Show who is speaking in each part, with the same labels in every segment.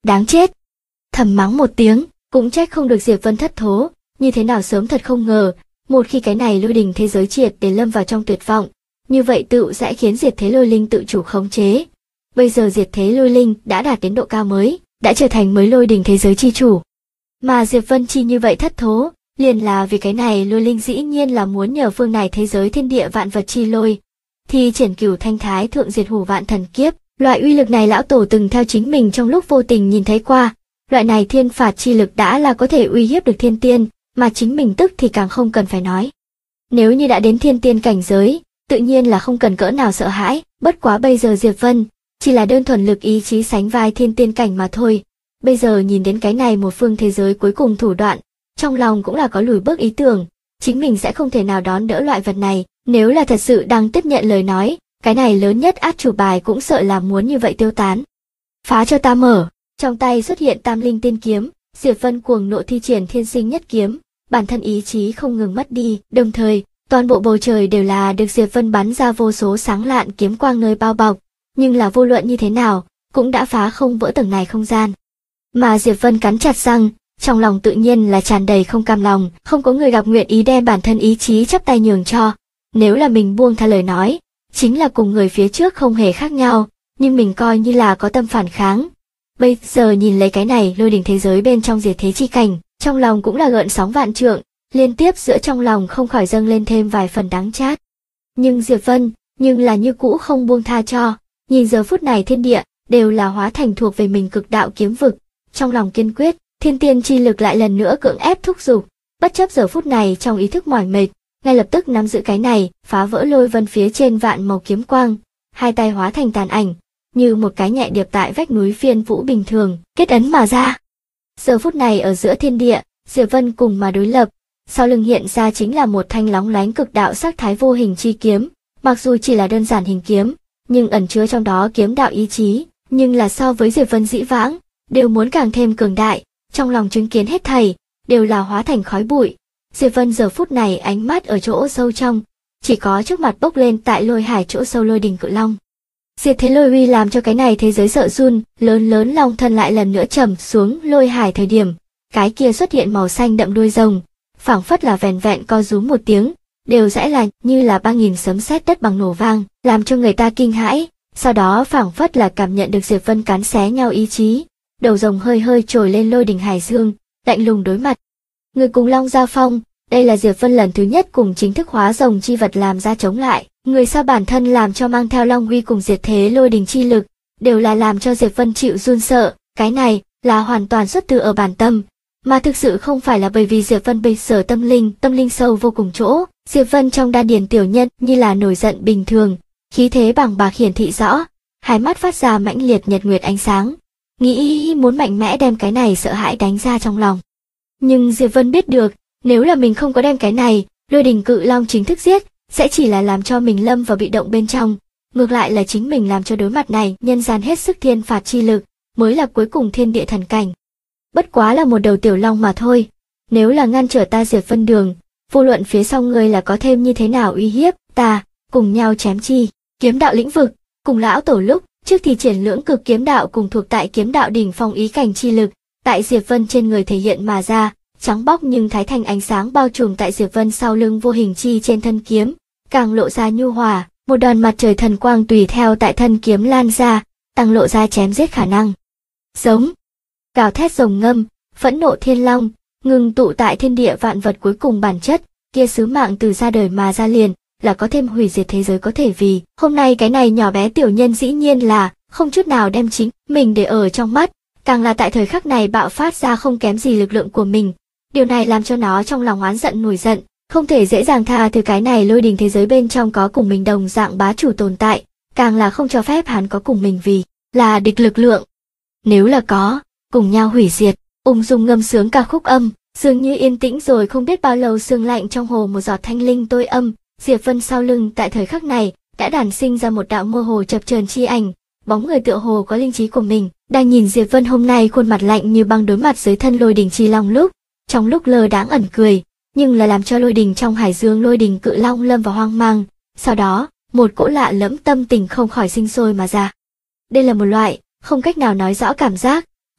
Speaker 1: Đáng chết! Thầm mắng một tiếng, cũng trách không được Diệp Vân thất thố, như thế nào sớm thật không ngờ, một khi cái này lôi đình thế giới triệt để lâm vào trong tuyệt vọng, như vậy tựu sẽ khiến diệt thế lôi linh tự chủ khống chế. Bây giờ diệt thế lôi linh đã đạt đến độ cao mới, đã trở thành mới lôi đình thế giới chi chủ. Mà Diệp Vân chi như vậy thất thố, liền là vì cái này lôi linh dĩ nhiên là muốn nhờ phương này thế giới thiên địa vạn vật chi lôi, thì triển cửu thanh thái thượng diệt hủ vạn thần kiếp, loại uy lực này lão tổ từng theo chính mình trong lúc vô tình nhìn thấy qua, loại này thiên phạt chi lực đã là có thể uy hiếp được thiên tiên, mà chính mình tức thì càng không cần phải nói. Nếu như đã đến thiên tiên cảnh giới, tự nhiên là không cần cỡ nào sợ hãi, bất quá bây giờ Diệp Vân chỉ là đơn thuần lực ý chí sánh vai thiên tiên cảnh mà thôi. Bây giờ nhìn đến cái này một phương thế giới cuối cùng thủ đoạn, trong lòng cũng là có lùi bước ý tưởng, chính mình sẽ không thể nào đón đỡ loại vật này, nếu là thật sự đang tiếp nhận lời nói, cái này lớn nhất át chủ bài cũng sợ là muốn như vậy tiêu tán. Phá cho ta mở, trong tay xuất hiện tam linh tiên kiếm, Diệp Vân cuồng nộ thi triển thiên sinh nhất kiếm, bản thân ý chí không ngừng mất đi, đồng thời, toàn bộ bầu trời đều là được Diệp Vân bắn ra vô số sáng lạn kiếm quang nơi bao bọc, nhưng là vô luận như thế nào, cũng đã phá không vỡ tầng này không gian. Mà Diệp Vân cắn chặt răng, trong lòng tự nhiên là tràn đầy không cam lòng, không có người gặp nguyện ý đem bản thân ý chí chắp tay nhường cho. Nếu là mình buông tha lời nói, chính là cùng người phía trước không hề khác nhau, nhưng mình coi như là có tâm phản kháng. Bây giờ nhìn lấy cái này lôi đình thế giới bên trong diệt thế chi cảnh, trong lòng cũng là gợn sóng vạn trượng, liên tiếp giữa trong lòng không khỏi dâng lên thêm vài phần đắng chát. Nhưng Diệp Vân, nhưng là như cũ không buông tha cho, nhìn giờ phút này thiên địa, đều là hóa thành thuộc về mình cực đạo kiếm vực, trong lòng kiên quyết, thiên tiên chi lực lại lần nữa cưỡng ép thúc giục, bất chấp giờ phút này trong ý thức mỏi mệt, ngay lập tức nắm giữ cái này, phá vỡ lôi vân phía trên vạn màu kiếm quang, hai tay hóa thành tàn ảnh, như một cái nhẹ điệp tại vách núi phiên vũ bình thường, kết ấn mà ra. Giờ phút này ở giữa thiên địa, Diệp Vân cùng mà đối lập, sau lưng hiện ra chính là một thanh lóng lánh cực đạo sắc thái vô hình chi kiếm, mặc dù chỉ là đơn giản hình kiếm, nhưng ẩn chứa trong đó kiếm đạo ý chí, nhưng là so với Diệp Vân dĩ vãng, đều muốn càng thêm cường đại, trong lòng chứng kiến hết thảy, đều là hóa thành khói bụi. Diệp Vân giờ phút này ánh mắt ở chỗ sâu trong, chỉ có trước mặt bốc lên tại lôi hải chỗ sâu lôi đình cự long. Diệt thế lôi uy làm cho cái này thế giới sợ run, lớn lớn long thân lại lần nữa trầm xuống lôi hải thời điểm, cái kia xuất hiện màu xanh đậm đuôi rồng, phảng phất là vẻn vẹn co rúm một tiếng, đều sẽ là như là 3000 sấm sét đất bằng nổ vang, làm cho người ta kinh hãi, sau đó phảng phất là cảm nhận được Diệp Vân cắn xé nhau ý chí, đầu rồng hơi hơi trồi lên lôi đỉnh hải dương, lạnh lùng đối mặt. Người cùng long giao phong, đây là Diệp Vân lần thứ nhất cùng chính thức hóa rồng chi vật làm ra chống lại, người sao bản thân làm cho mang theo long uy cùng diệt thế lôi đình chi lực, đều là làm cho Diệp Vân chịu run sợ, cái này là hoàn toàn xuất từ ở bản tâm, mà thực sự không phải là bởi vì Diệp Vân bây giờ tâm linh sâu vô cùng chỗ, Diệp Vân trong đan điền tiểu nhân như là nổi giận bình thường, khí thế bàng bạc hiển thị rõ, hai mắt phát ra mãnh liệt nhật nguyệt ánh sáng, nghĩ muốn mạnh mẽ đem cái này sợ hãi đánh ra trong lòng. Nhưng Diệp Vân biết được, nếu là mình không có đem cái này, lôi đình cự long chính thức giết, sẽ chỉ là làm cho mình lâm vào bị động bên trong, ngược lại là chính mình làm cho đối mặt này nhân gian hết sức thiên phạt chi lực, mới là cuối cùng thiên địa thần cảnh. Bất quá là một đầu tiểu long mà thôi, nếu là ngăn trở ta Diệp Vân đường, vô luận phía sau ngươi là có thêm như thế nào uy hiếp, ta, cùng nhau chém chi. Kiếm đạo lĩnh vực, cùng lão tổ lúc, trước thì triển lưỡng cực kiếm đạo cùng thuộc tại kiếm đạo đỉnh phong ý cảnh chi lực, tại Diệp Vân trên người thể hiện mà ra, trắng bóc nhưng thái thành ánh sáng bao trùm tại Diệp Vân sau lưng vô hình chi trên thân kiếm, càng lộ ra nhu hòa, một đoàn mặt trời thần quang tùy theo tại thân kiếm lan ra, tăng lộ ra chém giết khả năng. Giống, gào thét rồng ngâm, phẫn nộ thiên long, ngừng tụ tại thiên địa vạn vật cuối cùng bản chất, kia sứ mạng từ ra đời mà ra liền, là có thêm hủy diệt thế giới có thể vì, hôm nay cái này nhỏ bé tiểu nhân dĩ nhiên là, không chút nào đem chính mình để ở trong mắt, càng là tại thời khắc này bạo phát ra không kém gì lực lượng của mình. Điều này làm cho nó trong lòng oán giận nổi giận, không thể dễ dàng tha thứ cái này lôi đình thế giới bên trong có cùng mình đồng dạng bá chủ tồn tại, càng là không cho phép hắn có cùng mình vì là địch lực lượng. Nếu là có, cùng nhau hủy diệt, ung dung ngâm sướng ca khúc âm, dường như yên tĩnh rồi không biết bao lâu sương lạnh trong hồ một giọt thanh linh tôi âm, Diệp Vân sau lưng tại thời khắc này đã đản sinh ra một đạo mơ hồ chập chờn chi ảnh, bóng người tựa hồ có linh trí của mình, đang nhìn Diệp Vân hôm nay khuôn mặt lạnh như băng đối mặt dưới thân lôi đình chi long lúc, trong lúc lơ đãng ẩn cười, nhưng là làm cho lôi đình trong hải dương lôi đình cự long lâm vào hoang mang, sau đó, một cỗ lạ lẫm tâm tình không khỏi sinh sôi mà ra. Đây là một loại không cách nào nói rõ cảm giác,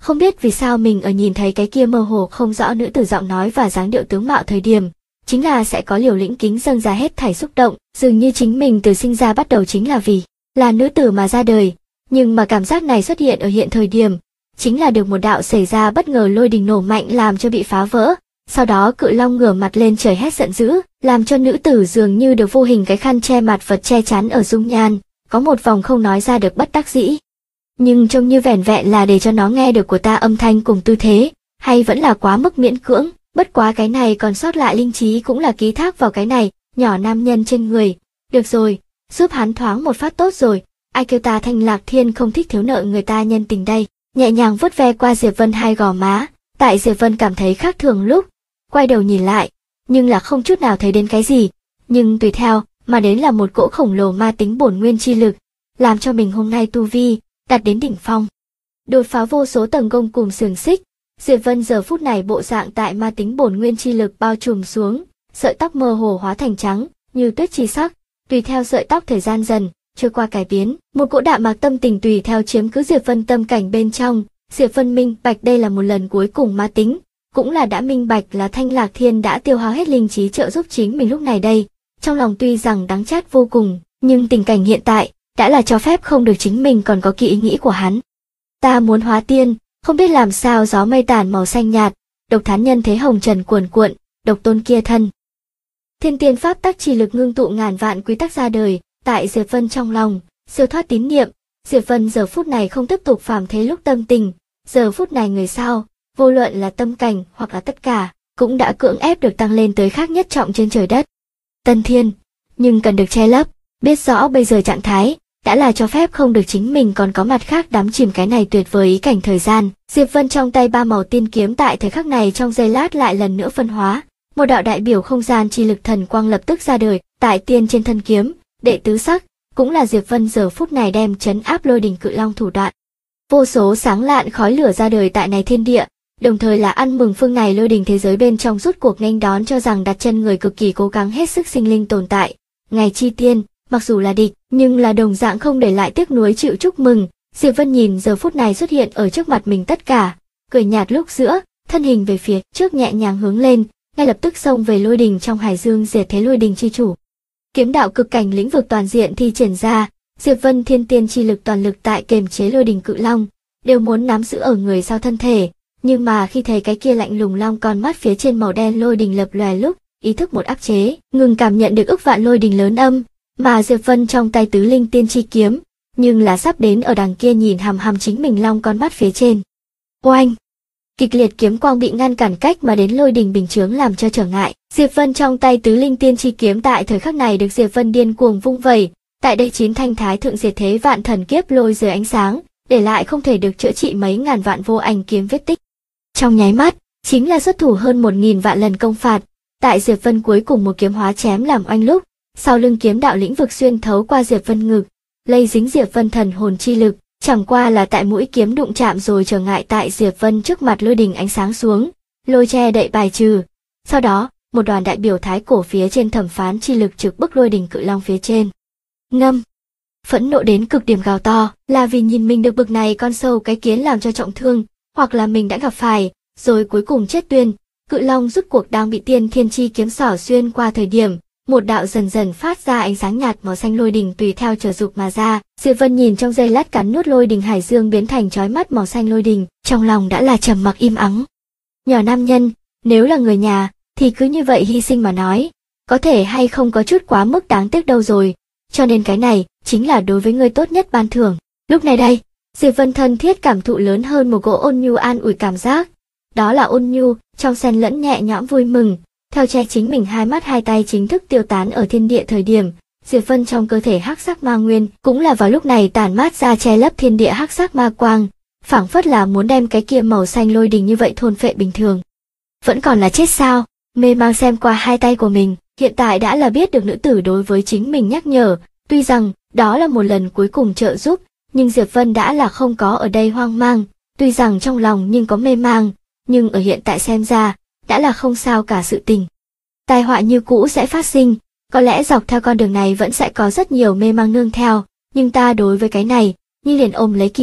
Speaker 1: Không biết vì sao mình ở nhìn thấy cái kia mơ hồ không rõ nữ tử giọng nói và dáng điệu tướng mạo thời điểm, chính là sẽ có liều lĩnh kính dâng ra hết thảy xúc động, dường như chính mình từ sinh ra bắt đầu chính là vì là nữ tử mà ra đời, nhưng mà cảm giác này xuất hiện ở hiện thời điểm, chính là được một đạo xảy ra bất ngờ lôi đình nổ mạnh làm cho bị phá vỡ. Sau đó Cự Long ngửa mặt lên trời hét giận dữ, làm cho nữ tử dường như được vô hình cái khăn che mặt vật che chắn ở dung nhan, có một vòng không nói ra được bất đắc dĩ. Nhưng trông như vẻn vẹn là để cho nó nghe được của ta âm thanh cùng tư thế, hay vẫn là quá mức miễn cưỡng, bất quá cái này còn sót lại linh trí cũng là ký thác vào cái này, nhỏ nam nhân trên người. Được rồi, giúp hắn thoáng một phát tốt rồi, ai kêu ta Thanh Lạc Thiên không thích thiếu nợ người ta nhân tình đây. Nhẹ nhàng vuốt ve qua Diệp Vân hai gò má, tại Diệp Vân cảm thấy khác thường lúc quay đầu nhìn lại, nhưng là không chút nào thấy đến cái gì, nhưng tùy theo mà đến là một cỗ khổng lồ ma tính bổn nguyên chi lực, làm cho mình hôm nay tu vi đạt đến đỉnh phong, đột phá vô số tầng gông cùng xiềng xích. Diệp Vân giờ phút này bộ dạng tại ma tính bổn nguyên chi lực bao trùm xuống, sợi tóc mơ hồ hóa thành trắng như tuyết chi sắc, tùy theo sợi tóc thời gian dần trôi qua cải biến, một cỗ đạm mạc tâm tình tùy theo chiếm cứ Diệp Vân tâm cảnh bên trong. Diệp Vân minh bạch đây là một lần cuối cùng ma tính, cũng là đã minh bạch là Thanh Lạc Thiên đã tiêu hao hết linh trí trợ giúp chính mình lúc này đây. Trong lòng tuy rằng đắng chát vô cùng, nhưng tình cảnh hiện tại đã là cho phép không được chính mình còn có kỳ ý nghĩ của hắn. Ta muốn hóa tiên, không biết làm sao gió mây tàn màu xanh nhạt, độc thán nhân thế hồng trần cuồn cuộn, độc tôn kia thân. Thiên tiên pháp tắc chi lực ngưng tụ ngàn vạn quy tắc ra đời, tại Diệp Vân trong lòng, siêu thoát tín niệm. Diệp Vân giờ phút này không tiếp tục phàm thế lúc tâm tình, giờ phút này người sao, vô luận là tâm cảnh hoặc là tất cả, cũng đã cưỡng ép được tăng lên tới khác nhất trọng trên trời đất. Tân thiên, nhưng cần được che lấp, biết rõ bây giờ trạng thái đã là cho phép không được chính mình còn có mặt khác đắm chìm cái này tuyệt vời ý cảnh thời gian. Diệp Vân trong tay ba màu tiên kiếm tại thời khắc này trong giây lát lại lần nữa phân hóa, một đạo đại biểu không gian chi lực thần quang lập tức ra đời, tại tiên trên thân kiếm, đệ tứ sắc, cũng là Diệp Vân giờ phút này đem trấn áp lôi đình Cự Long thủ đoạn. Vô số sáng lạn khói lửa ra đời tại này thiên địa, đồng thời là ăn mừng phương này lôi đình thế giới bên trong rút cuộc nghênh đón cho rằng đặt chân người cực kỳ cố gắng hết sức sinh linh tồn tại. Ngày chi tiên, mặc dù là địch, nhưng là đồng dạng không để lại tiếc nuối chịu chúc mừng. Diệp Vân nhìn giờ phút này xuất hiện ở trước mặt mình tất cả, cười nhạt lúc giữa, thân hình về phía trước nhẹ nhàng hướng lên, ngay lập tức xông về lôi đình trong hải dương diệt thế lôi đình chi chủ. Kiếm đạo cực cảnh lĩnh vực toàn diện thi triển ra, Diệp Vân thiên tiên chi lực toàn lực tại kiềm chế lôi đình Cự Long, đều muốn nắm giữ ở người sau thân thể, nhưng mà khi thấy cái kia lạnh lùng long con mắt phía trên màu đen lôi đình lập lòe lúc, ý thức một áp chế, ngừng cảm nhận được ức vạn lôi đình lớn âm, mà Diệp Vân trong tay tứ linh tiên chi kiếm, nhưng là sắp đến ở đằng kia nhìn hằm hằm chính mình long con mắt phía trên. Oanh! Kịch liệt kiếm quang bị ngăn cản cách mà đến lôi đình bình chướng làm cho trở ngại. Diệp Vân trong tay tứ linh tiên chi kiếm tại thời khắc này được Diệp Vân điên cuồng vung vẩy, tại đây 9 thanh thái thượng diệt thế vạn thần kiếp lôi dưới ánh sáng, để lại không thể được chữa trị mấy ngàn vạn vô ảnh kiếm vết tích. Trong nháy mắt, chính là xuất thủ hơn 1000 vạn lần công phạt, tại Diệp Vân cuối cùng một kiếm hóa chém làm oanh lúc, sau lưng kiếm đạo lĩnh vực xuyên thấu qua Diệp Vân ngực, lây dính Diệp Vân thần hồn chi lực, chẳng qua là tại mũi kiếm đụng chạm rồi trở ngại tại Diệp Vân trước mặt lôi đình ánh sáng xuống, lôi che đậy bài trừ. Sau đó, một đoàn đại biểu thái cổ phía trên thẩm phán chi lực trực bức lôi đình Cự Long phía trên. Ngâm! Phẫn nộ đến cực điểm gào to, là vì nhìn mình được bực này con sâu cái kiến làm cho trọng thương, hoặc là mình đã gặp phải, rồi cuối cùng chết tuyên. Cự Long rút cuộc đang bị tiên thiên chi kiếm xỏ xuyên qua thời điểm, một đạo dần dần phát ra ánh sáng nhạt màu xanh lôi đình tùy theo trở dục mà ra. Diệp Vân nhìn trong giây lát cắn nuốt lôi đình hải dương biến thành chói mắt màu xanh lôi đình, trong lòng đã là trầm mặc im ắng. Nhỏ nam nhân, nếu là người nhà, thì cứ như vậy hy sinh mà nói, có thể hay không có chút quá mức đáng tiếc đâu rồi, cho nên cái này chính là đối với ngươi tốt nhất ban thưởng. Lúc này đây, Diệp Vân thân thiết cảm thụ lớn hơn một cỗ ôn nhu an ủi cảm giác, đó là ôn nhu, trong xen lẫn nhẹ nhõm vui mừng. Theo che chính mình hai mắt hai tay chính thức tiêu tán ở thiên địa thời điểm, Diệp Vân trong cơ thể hắc sắc ma nguyên cũng là vào lúc này tản mát ra che lấp thiên địa hắc sắc ma quang, phảng phất là muốn đem cái kia màu xanh lôi đình như vậy thôn phệ bình thường. Vẫn còn là chết sao? Mê mang xem qua hai tay của mình, hiện tại đã là biết được nữ tử đối với chính mình nhắc nhở, tuy rằng đó là một lần cuối cùng trợ giúp, nhưng Diệp Vân đã là không có ở đây hoang mang, tuy rằng trong lòng nhưng có mê mang, nhưng ở hiện tại xem ra, đã là không sao cả sự tình. Tai họa như cũ sẽ phát sinh, có lẽ dọc theo con đường này vẫn sẽ có rất nhiều mê mang nương theo, nhưng ta đối với cái này, như liền ôm lấy kỳ vọng.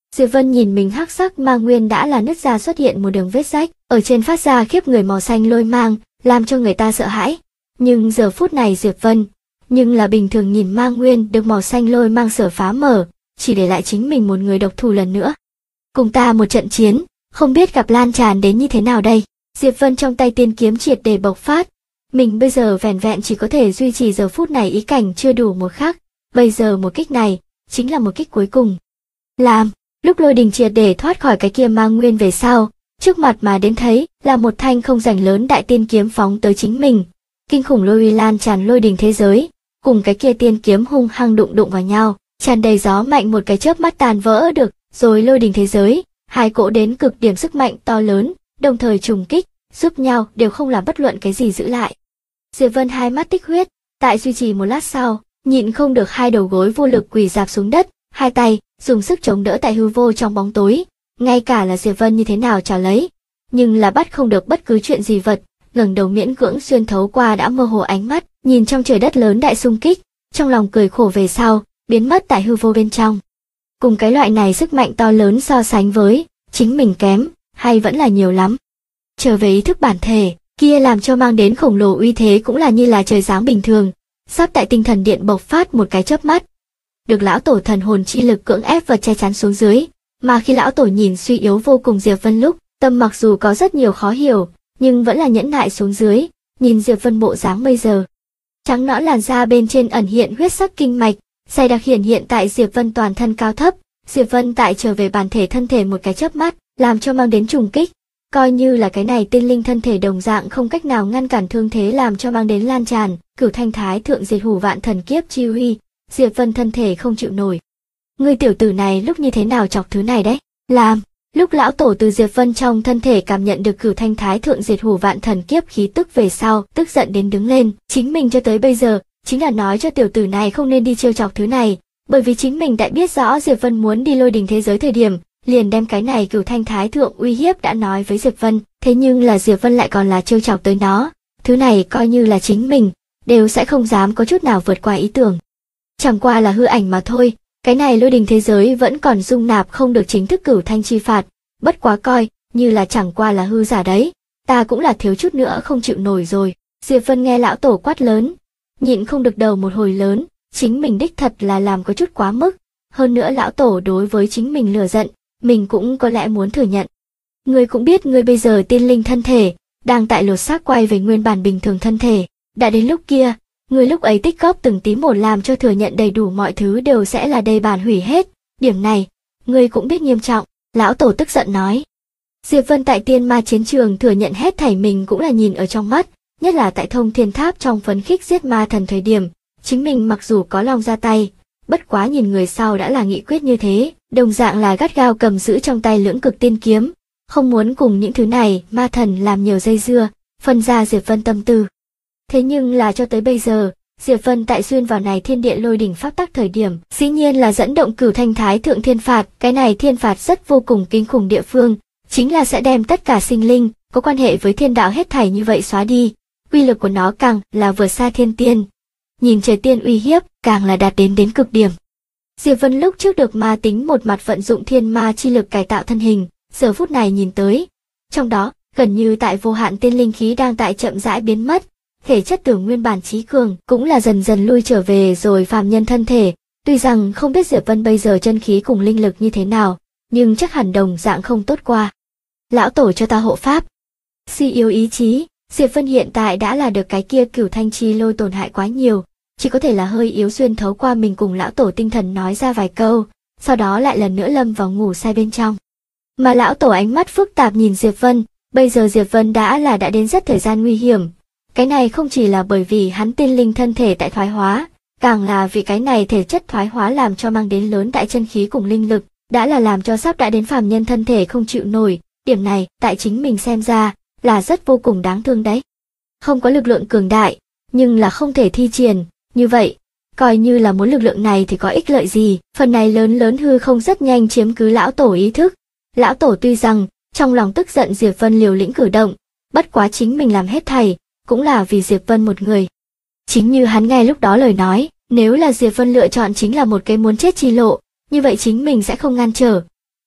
Speaker 1: Diệp Vân nhìn mình hắc sắc ma nguyên đã là nứt ra xuất hiện một đường vết rách, ở trên phát ra khiếp người màu xanh lôi mang, làm cho người ta sợ hãi. Nhưng giờ phút này Diệp Vân, nhưng là bình thường nhìn ma nguyên được màu xanh lôi mang sở phá mở, chỉ để lại chính mình một người độc thủ lần nữa. Cùng ta một trận chiến, không biết gặp lan tràn đến như thế nào đây. Diệp Vân trong tay tiên kiếm triệt để bộc phát. Mình bây giờ vẻn vẹn chỉ có thể duy trì giờ phút này ý cảnh chưa đủ một khắc. Bây giờ một kích này, chính là một kích cuối cùng. Làm, lúc lôi đình triệt để thoát khỏi cái kia ma nguyên về sau, trước mặt mà đến thấy là một thanh không rảnh lớn đại tiên kiếm phóng tới chính mình. Kinh khủng lôi uy lan tràn lôi đình thế giới, cùng cái kia tiên kiếm hung hăng đụng vào nhau, tràn đầy gió mạnh một cái chớp mắt tàn vỡ được, rồi lôi đình thế giới, hai cỗ đến cực điểm sức mạnh to lớn, đồng thời trùng kích, giúp nhau đều không làm bất luận cái gì giữ lại. Diệp Vân hai mắt tích huyết, tại duy trì một lát sau, nhịn không được hai đầu gối vô lực quỳ rạp xuống đất, hai tay dùng sức chống đỡ tại hư vô trong bóng tối, ngay cả là Diệp Vân như thế nào chào lấy, nhưng là bắt không được bất cứ chuyện gì vật, ngẩng đầu miễn cưỡng xuyên thấu qua đã mơ hồ ánh mắt, nhìn trong trời đất lớn đại xung kích, trong lòng cười khổ về sau, biến mất tại hư vô bên trong. Cùng cái loại này sức mạnh to lớn so sánh với chính mình kém, hay vẫn là nhiều lắm. Trở về ý thức bản thể, kia làm cho mang đến khổng lồ uy thế cũng là như là trời giáng bình thường, sắp tại tinh thần điện bộc phát một cái chớp mắt. Được lão tổ thần hồn chi lực cưỡng ép và che chắn xuống dưới, mà khi lão tổ nhìn suy yếu vô cùng Diệp Vân lúc, tâm mặc dù có rất nhiều khó hiểu, nhưng vẫn là nhẫn nại xuống dưới, nhìn Diệp Vân bộ dáng bây giờ. Trắng nõn làn da bên trên ẩn hiện huyết sắc kinh mạch, dày đặc hiện tại Diệp Vân toàn thân cao thấp, Diệp Vân tại trở về bản thể thân thể một cái chớp mắt, làm cho mang đến trùng kích, coi như là cái này tiên linh thân thể đồng dạng không cách nào ngăn cản thương thế làm cho mang đến lan tràn, Cửu Thanh Thái thượng diệt hủ vạn thần kiếp chi uy, Diệp Vân thân thể không chịu nổi. Ngươi tiểu tử này lúc như thế nào chọc thứ này đấy? Làm, lúc lão tổ từ Diệp Vân trong thân thể cảm nhận được Cửu Thanh Thái thượng diệt hủ vạn thần kiếp khí tức về sau, tức giận đến đứng lên, chính mình cho tới bây giờ chính là nói cho tiểu tử này không nên đi trêu chọc thứ này, bởi vì chính mình đã biết rõ Diệp Vân muốn đi lôi đình thế giới thời điểm, liền đem cái này Cửu Thanh Thái thượng uy hiếp đã nói với Diệp Vân, thế nhưng là Diệp Vân lại còn là trêu chọc tới nó, thứ này coi như là chính mình đều sẽ không dám có chút nào vượt qua ý tưởng. Chẳng qua là hư ảnh mà thôi, cái này lôi đình thế giới vẫn còn dung nạp không được chính thức Cửu Thanh chi phạt, bất quá coi như là chẳng qua là hư giả đấy, ta cũng là thiếu chút nữa không chịu nổi rồi. Diệp Vân nghe lão tổ quát lớn, nhịn không được đầu một hồi lớn, chính mình đích thật là làm có chút quá mức, hơn nữa lão tổ đối với chính mình lừa giận, mình cũng có lẽ muốn thừa nhận. Ngươi cũng biết ngươi bây giờ tiên linh thân thể, đang tại lột xác quay về nguyên bản bình thường thân thể, đã đến lúc kia, ngươi lúc ấy tích góp từng tí một làm cho thừa nhận đầy đủ mọi thứ đều sẽ là đầy bản hủy hết, điểm này, ngươi cũng biết nghiêm trọng, lão tổ tức giận nói. Diệp Vân tại tiên ma chiến trường thừa nhận hết thảy mình cũng là nhìn ở trong mắt, nhất là tại Thông Thiên Tháp trong phấn khích giết ma thần thời điểm, chính mình mặc dù có lòng ra tay, bất quá nhìn người sau đã là nghị quyết như thế, đồng dạng là gắt gao cầm giữ trong tay lưỡng cực tiên kiếm, không muốn cùng những thứ này ma thần làm nhiều dây dưa, phân ra Diệp Vân tâm tư. Thế nhưng là cho tới bây giờ, Diệp Vân tại xuyên vào này thiên địa lôi đỉnh pháp tắc thời điểm, dĩ nhiên là dẫn động Cửu Thanh Thái thượng thiên phạt, cái này thiên phạt rất vô cùng kinh khủng địa phương, chính là sẽ đem tất cả sinh linh có quan hệ với thiên đạo hết thảy như vậy xóa đi, uy lực của nó càng là vượt xa thiên tiên. Nhìn trời tiên uy hiếp, càng là đạt đến cực điểm. Diệp Vân lúc trước được ma tính một mặt vận dụng thiên ma chi lực cải tạo thân hình, giờ phút này nhìn tới, trong đó, gần như tại vô hạn tiên linh khí đang tại chậm rãi biến mất, thể chất tưởng nguyên bản trí cường cũng là dần dần lui trở về rồi phàm nhân thân thể, tuy rằng không biết Diệp Vân bây giờ chân khí cùng linh lực như thế nào, nhưng chắc hẳn đồng dạng không tốt qua. Lão tổ cho ta hộ pháp. Suy yếu ý chí, Diệp Vân hiện tại đã là được cái kia Cửu Thanh chi lôi tổn hại quá nhiều, chỉ có thể là hơi yếu xuyên thấu qua mình cùng lão tổ tinh thần nói ra vài câu, sau đó lại lần nữa lâm vào ngủ say bên trong. Mà lão tổ ánh mắt phức tạp nhìn Diệp Vân, bây giờ Diệp Vân đã đến rất thời gian nguy hiểm. Cái này không chỉ là bởi vì hắn tiên linh thân thể tại thoái hóa, càng là vì cái này thể chất thoái hóa làm cho mang đến lớn đại chân khí cùng linh lực, đã là làm cho sắp đã đến phàm nhân thân thể không chịu nổi, điểm này tại chính mình xem ra là rất vô cùng đáng thương đấy. Không có lực lượng cường đại, nhưng là không thể thi triển, như vậy, coi như là muốn lực lượng này thì có ích lợi gì, phần này lớn hư không rất nhanh chiếm cứ lão tổ ý thức. Lão tổ tuy rằng trong lòng tức giận Diệp Vân liều lĩnh cử động, bất quá chính mình làm hết thảy cũng là vì Diệp Vân một người. Chính như hắn nghe lúc đó lời nói, nếu là Diệp Vân lựa chọn chính là một cái muốn chết chi lộ, như vậy chính mình sẽ không ngăn trở.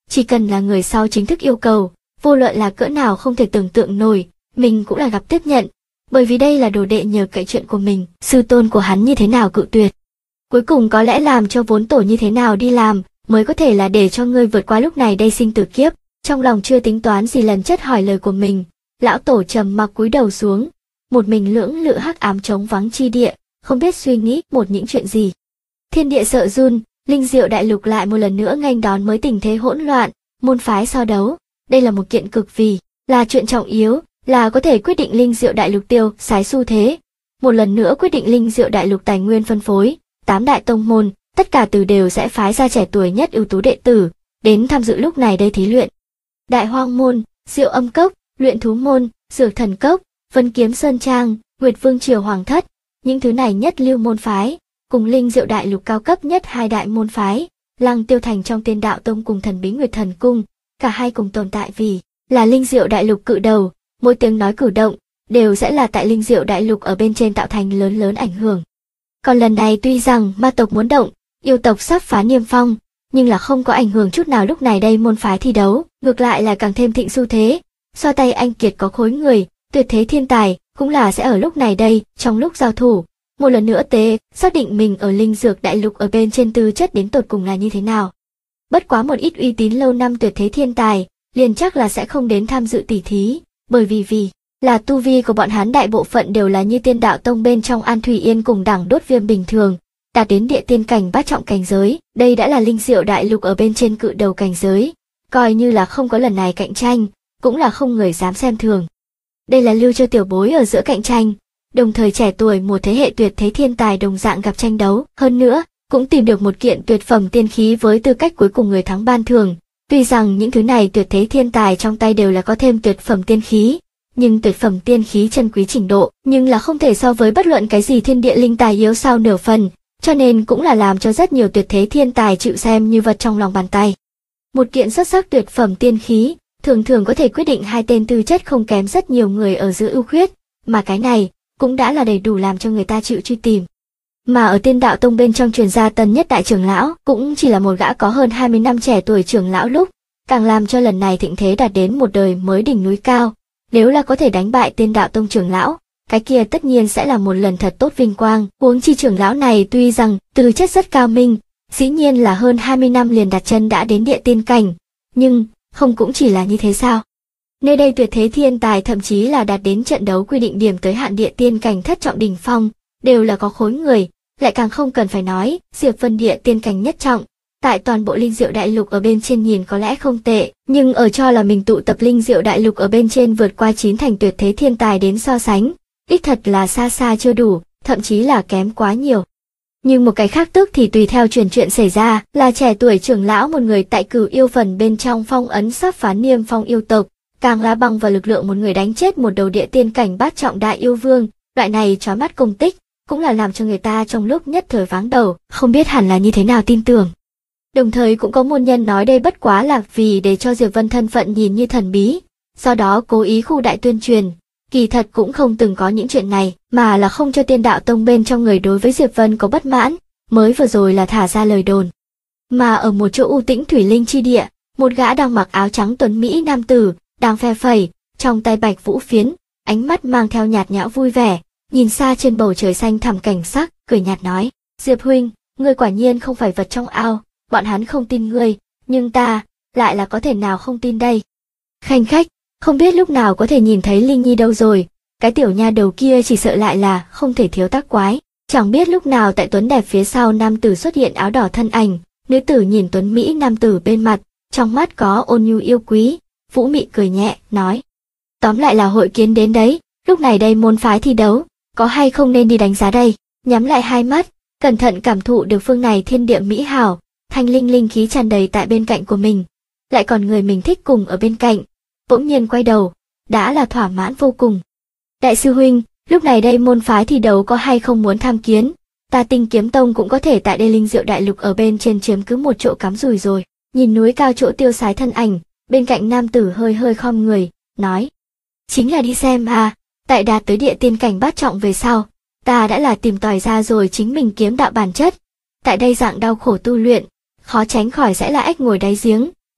Speaker 1: chỉ cần là người sau chính thức yêu cầu, vô luận là cỡ nào không thể tưởng tượng nổi, mình cũng là gặp tiếp nhận, bởi vì đây là đồ đệ nhờ cậy chuyện của mình, sư tôn của hắn như thế nào cự tuyệt. Cuối cùng có lẽ làm cho vốn tổ như thế nào đi làm, mới có thể là để cho ngươi vượt qua lúc này đây sinh tử kiếp, trong lòng chưa tính toán gì lần chất hỏi lời của mình, lão tổ trầm mặc cúi đầu xuống, một mình lưỡng lự hắc ám trống vắng chi địa, không biết suy nghĩ một những chuyện gì. Thiên địa sợ run, linh diệu đại lục lại một lần nữa nghênh đón mới tình thế hỗn loạn, môn phái so đấu, đây là một kiện cực vì là chuyện trọng yếu, là có thể quyết định linh diệu đại lục tiêu sái xu thế. Một lần nữa quyết định linh diệu đại lục tài nguyên phân phối, 8 đại tông môn, tất cả từ đều sẽ phái ra trẻ tuổi nhất ưu tú đệ tử, đến tham dự lúc này đây thí luyện. Đại Hoang môn, Diệu Âm cốc, Luyện thú môn, Dược thần cốc, Vân Kiếm Sơn Trang, Nguyệt Vương triều Hoàng thất, những thứ này nhất lưu môn phái, cùng linh diệu đại lục cao cấp nhất hai đại môn phái, Lăng Tiêu Thành trong Tiên Đạo Tông cùng Thần Bí Nguyệt Thần Cung, cả hai cùng tồn tại vì là linh diệu đại lục cự đầu, mỗi tiếng nói cử động đều sẽ là tại linh diệu đại lục ở bên trên tạo thành lớn lớn ảnh hưởng. Còn lần này tuy rằng ma tộc muốn động, yêu tộc sắp phá niêm phong, nhưng là không có ảnh hưởng chút nào lúc này đây môn phái thi đấu, ngược lại là càng thêm thịnh xu thế. So tay anh kiệt có khối người, tuyệt thế thiên tài, cũng là sẽ ở lúc này đây, trong lúc giao thủ, một lần nữa xác định mình ở linh dược đại lục ở bên trên tư chất đến tột cùng là như thế nào. Bất quá một ít uy tín lâu năm tuyệt thế thiên tài, liền chắc là sẽ không đến tham dự tỉ thí, bởi vì là tu vi của bọn hắn đại bộ phận đều là như Tiên Đạo Tông bên trong An Thủy Yên cùng Đẳng Đốt Viêm bình thường, đạt đến địa tiên cảnh bát trọng cảnh giới, đây đã là linh diệu đại lục ở bên trên cự đầu cảnh giới, coi như là không có lần này cạnh tranh, cũng là không người dám xem thường. Đây là lưu cho tiểu bối ở giữa cạnh tranh, đồng thời trẻ tuổi một thế hệ tuyệt thế thiên tài đồng dạng gặp tranh đấu, hơn nữa, cũng tìm được một kiện tuyệt phẩm tiên khí với tư cách cuối cùng người thắng ban thưởng. Tuy rằng những thứ này tuyệt thế thiên tài trong tay đều là có thêm tuyệt phẩm tiên khí, nhưng tuyệt phẩm tiên khí chân quý trình độ, nhưng là không thể so với bất luận cái gì thiên địa linh tài yếu sao nửa phần, cho nên cũng là làm cho rất nhiều tuyệt thế thiên tài chịu xem như vật trong lòng bàn tay. Một kiện xuất sắc tuyệt phẩm tiên khí, thường thường có thể quyết định hai tên tư chất không kém rất nhiều người ở giữa ưu khuyết, mà cái này cũng đã là đầy đủ làm cho người ta chịu truy tìm. Mà ở Tiên Đạo Tông bên trong truyền gia tân nhất đại trưởng lão, cũng chỉ là một gã có hơn 20 năm trẻ tuổi trưởng lão lúc, càng làm cho lần này thịnh thế đạt đến một đời mới đỉnh núi cao. Nếu là có thể đánh bại Tiên Đạo Tông trưởng lão, cái kia tất nhiên sẽ là một lần thật tốt vinh quang. Huống chi trưởng lão này tuy rằng tư chất rất cao minh, dĩ nhiên là hơn 20 năm liền đặt chân đã đến địa tiên cảnh, nhưng không cũng chỉ là như thế sao? Nơi đây tuyệt thế thiên tài thậm chí là đạt đến trận đấu quy định điểm tới hạn địa tiên cảnh thất trọng đỉnh phong, đều là có khối người, lại càng không cần phải nói, Diệp Vân địa tiên cảnh nhất trọng, tại toàn bộ linh diệu đại lục ở bên trên nhìn có lẽ không tệ, nhưng ở cho là mình tụ tập linh diệu đại lục ở bên trên vượt qua 9 thành tuyệt thế thiên tài đến so sánh, đích thật là xa xa chưa đủ, thậm chí là kém quá nhiều. Nhưng một cái khác tức thì tùy theo chuyện xảy ra, là trẻ tuổi trưởng lão một người tại Cửu Yêu phần bên trong phong ấn sắp phá niêm phong yêu tộc, càng lá bằng và lực lượng một người đánh chết một đầu địa tiên cảnh bát trọng đại yêu vương, loại này chói mắt công tích, cũng là làm cho người ta trong lúc nhất thời váng đầu, không biết hẳn là như thế nào tin tưởng. Đồng thời cũng có môn nhân nói đây bất quá là vì để cho Diệp Vân thân phận nhìn như thần bí, do đó cố ý khu đại tuyên truyền, kỳ thật cũng không từng có những chuyện này, mà là không cho Tiên Đạo Tông bên trong người đối với Diệp Vân có bất mãn, mới vừa rồi là thả ra lời đồn. Mà ở một chỗ u tĩnh thủy linh chi địa, một gã đang mặc áo trắng tuấn mỹ nam tử, đang phe phẩy, trong tay bạch vũ phiến, ánh mắt mang theo nhạt nhẽo vui vẻ, nhìn xa trên bầu trời xanh thẳm cảnh sắc, cười nhạt nói, Diệp huynh, ngươi quả nhiên không phải vật trong ao, bọn hắn không tin ngươi, nhưng ta, lại là có thể nào không tin đây. Khanh khách, không biết lúc nào có thể nhìn thấy Linh Nhi đâu rồi, cái tiểu nha đầu kia chỉ sợ lại là không thể thiếu tác quái, chẳng biết lúc nào tại tuấn đẹp phía sau nam tử xuất hiện áo đỏ thân ảnh, nữ tử nhìn tuấn mỹ nam tử bên mặt, trong mắt có ôn nhu yêu quý, vũ mị cười nhẹ, nói. Tóm lại là hội kiến đến đấy, lúc này đây môn phái thi đấu, có hay không nên đi đánh giá đây, nhắm lại hai mắt, cẩn thận cảm thụ được phương này thiên địa mỹ hảo, thanh linh linh khí tràn đầy tại bên cạnh của mình, lại còn người mình thích cùng ở bên cạnh, bỗng nhiên quay đầu, đã là thỏa mãn vô cùng. Đại sư huynh, lúc này đây môn phái thi đấu có hay không muốn tham kiến, ta Tinh Kiếm Tông cũng có thể tại đây linh diệu đại lục ở bên trên chiếm cứ một chỗ cắm rùi rồi. Nhìn núi cao chỗ tiêu sái thân ảnh, bên cạnh nam tử hơi hơi khom người, nói. Chính là đi xem à, tại đạt tới địa tiên cảnh bát trọng về sau, ta đã là tìm tòi ra rồi chính mình kiếm đạo bản chất. Tại đây dạng đau khổ tu luyện, khó tránh khỏi sẽ là ếch ngồi đáy giếng,